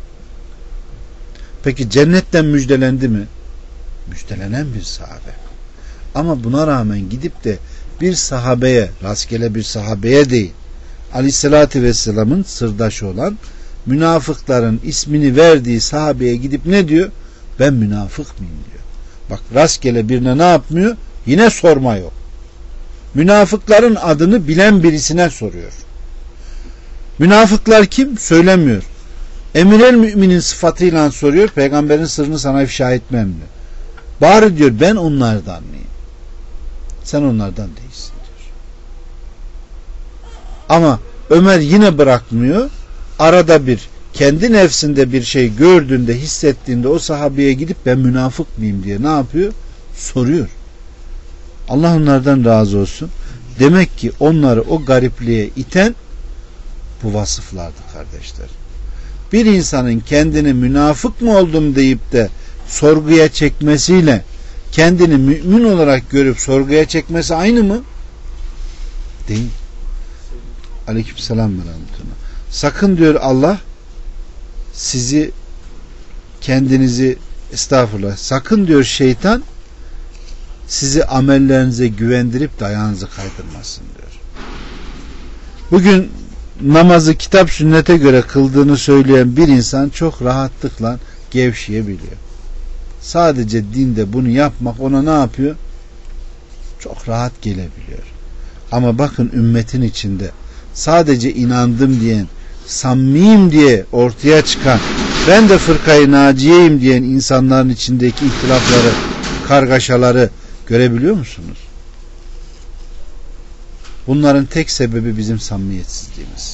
Peki cennetten müjdelendi mi? Müjdelenen bir sahabe. Ama buna rağmen gidip de bir sahabeye, rastgele bir sahabeye değil, Aleyhisselatü Vesselam'ın sırdaşı olan münafıkların ismini verdiği sahabeye gidip ne diyor? Ben münafık mıyım diyor. Bak rastgele birine ne yapmıyor? Yine sorma yok. Münafıkların adını bilen birisine soruyor. Münafıklar kim? Söylemiyor. Emir el müminin sıfatıyla soruyor. Peygamberin sırrını sana ifşa etmem diyor. Bari diyor ben onlardan mıyım? Sen onlardan değilsin diyor. Ama Ömer yine bırakmıyor. Arada bir kendi nefsinde bir şey gördüğünde, hissettiğinde o sahabeye gidip ben münafık mıyım diye ne yapıyor? Soruyor. Allah onlardan razı olsun. Demek ki onları o garipliğe iten bu vasıflardı kardeşler. Bir insanın kendini münafık mı oldum deyip de sorguya çekmesiyle kendini mümin olarak görüp sorguya çekmesi aynı mı? Değil. Aleykümselam ve rahmetullah. Sakın diyor Allah sizi kendinizi estağfurullah sakın diyor şeytan sizi amellerinize güvendirip de ayağınızı kaydırmasın diyor. Bugün namazı kitap sünnete göre kıldığını söyleyen bir insan çok rahatlıkla gevşeyebiliyor. Sadece dinde bunu yapmak ona ne yapıyor? Çok rahat gelebiliyor. Ama bakın ümmetin içinde sadece inandım diyen, samimiyim diye ortaya çıkan, ben de fırkayı naciyeyim diyen insanların içindeki ihtilafları, kargaşaları görebiliyor musunuz? Bunların tek sebebi bizim samimiyetsizliğimiz.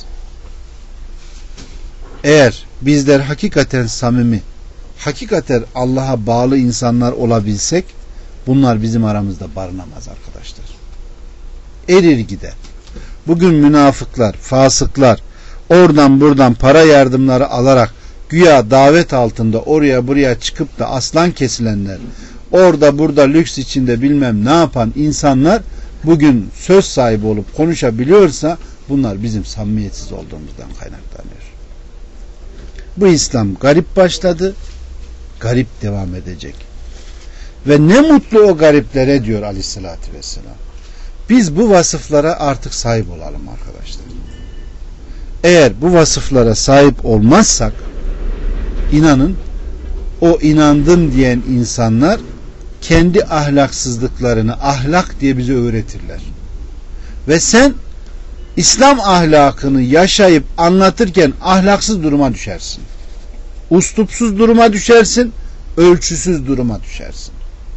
Eğer bizler hakikaten samimi, hakikaten Allah'a bağlı insanlar olabilsek, bunlar bizim aramızda barınamaz arkadaşlar. Erir gider. Bugün münafıklar, fasıklar oradan buradan para yardımları alarak güya davet altında oraya buraya çıkıp da aslan kesilenler, orada burada lüks içinde bilmem ne yapan insanlar bugün söz sahibi olup konuşabiliyorsa bunlar bizim samimiyetsiz olduğumuzdan kaynaklanıyor. Bu İslam garip başladı, garip devam edecek. Ve ne mutlu o gariplere diyor Aleyhisselatü Vesselam. Biz bu vasıflara artık sahip olalım arkadaşlar. Eğer bu vasıflara sahip olmazsak inanın o inandım diyen insanlar kendi ahlaksızlıklarını ahlak diye bize öğretirler. Ve sen İslam ahlakını yaşayıp anlatırken ahlaksız duruma düşersin. Uslupsuz duruma düşersin, ölçüsüz duruma düşersin.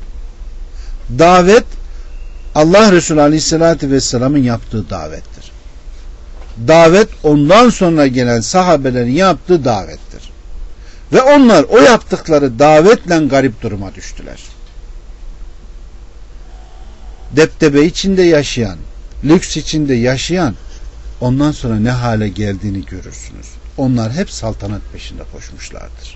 Davet Allah Resulü Aleyhisselatü Vesselam'ın yaptığı davettir. Davet ondan sonra gelen sahabelerin yaptığı davettir. Ve onlar o yaptıkları davetle garip duruma düştüler. Deptebe içinde yaşayan, lüks içinde yaşayan ondan sonra ne hale geldiğini görürsünüz. Onlar hep saltanat peşinde koşmuşlardır.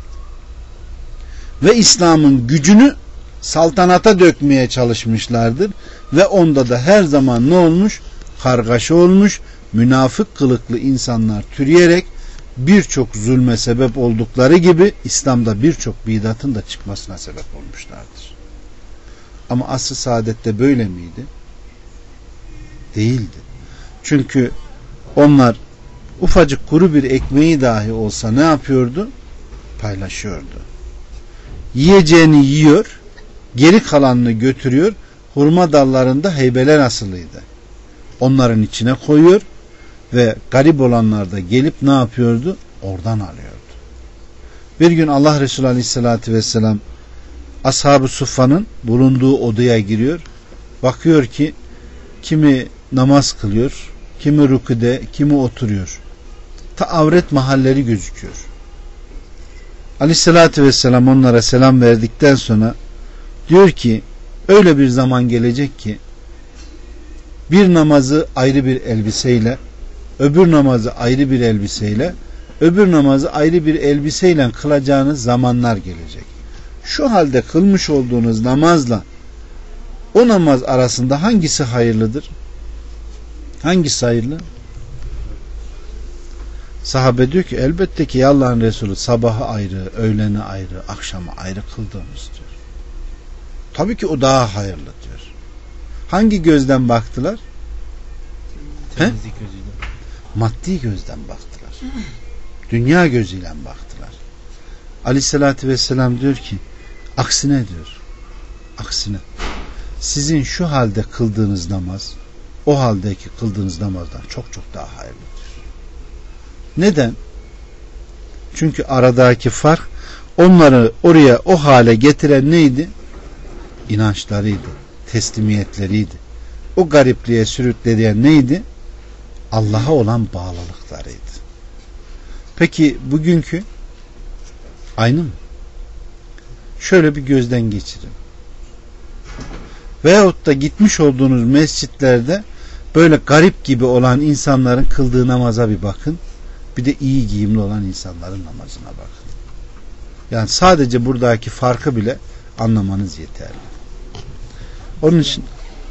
Ve İslam'ın gücünü saltanata dökmeye çalışmışlardır ve onda da her zaman ne olmuş? Kargaşa olmuş, münafık kılıklı insanlar türeyerek birçok zulme sebep oldukları gibi İslam'da birçok bidatın da çıkmasına sebep olmuşlardır. Ama asr-ı saadette böyle miydi? Değildi. Çünkü onlar ufacık kuru bir ekmeği dahi olsa ne yapıyordu? Paylaşıyordu. Yiyeceğini yiyor, geri kalanını götürüyor, hurma dallarında heybeler asılıydı. Onların içine koyuyor ve garip olanlar da gelip ne yapıyordu? Oradan alıyordu. Bir gün Allah Resulü Aleyhisselatü Vesselam Ashab-ı Suffa'nın bulunduğu odaya giriyor. Bakıyor ki kimi namaz kılıyor, kimi rüküde, kimi oturuyor. Ta avret mahalleri gözüküyor. Aleyhissalatü vesselam onlara selam verdikten sonra diyor ki öyle bir zaman gelecek ki bir namazı ayrı bir elbiseyle, öbür namazı ayrı bir elbiseyle, öbür namazı ayrı bir elbiseyle kılacağınız zamanlar gelecek. Şu halde kılmış olduğunuz namazla o namaz arasında hangisi hayırlıdır? Hangisi hayırlı? Sahabe diyor ki elbette ki Allah'ın Resulü sabahı ayrı, öğleni ayrı, akşamı ayrı kıldığımız diyor. Tabii ki o daha hayırlı diyor. Hangi gözden baktılar? Temizlik gözüyle. Maddi gözden baktılar. Dünya gözüyle baktılar. Aleyhissalatü vesselam diyor ki aksine diyor. Aksine. Sizin şu halde kıldığınız namaz o haldeki kıldığınız namazdan çok çok daha hayırlıdır. Neden? Çünkü aradaki fark onları oraya o hale getiren neydi? İnançlarıydı, teslimiyetleriydi. O garipliğe sürükleyen neydi? Allah'a olan bağlılıklarıydı. Peki bugünkü aynı mı? Şöyle bir gözden geçirin. Veyahut da gitmiş olduğunuz mescitlerde böyle garip gibi olan insanların kıldığı namaza bir bakın. Bir de iyi giyimli olan insanların namazına bakın. Yani sadece buradaki farkı bile anlamanız yeterli. Onun için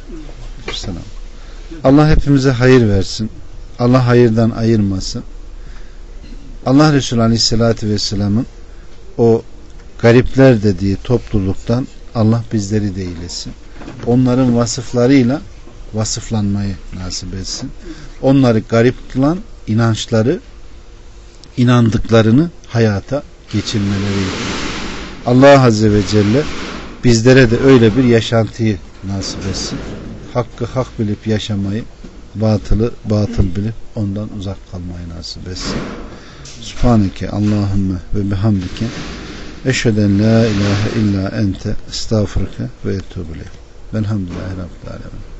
Allah hepimize hayır versin. Allah hayırdan ayırmasın. Allah Resulü Aleyhisselatü Vesselam'ın o garipler dediği topluluktan Allah bizleri de eylesin. Onların vasıflarıyla vasıflanmayı nasip etsin. Onları garip kılan inançları, inandıklarını hayata geçirmeleri. Allah Azze ve Celle bizlere de öyle bir yaşantıyı nasip etsin. Hakkı hak bilip yaşamayı, batılı batıl bilip ondan uzak kalmayı nasip etsin. Subhaneke Allahümme ve bihamdike eşheden la ilahe illa ente estağfurke ve etûbü ileyk. Velhamdülillahi Rabbil alemin.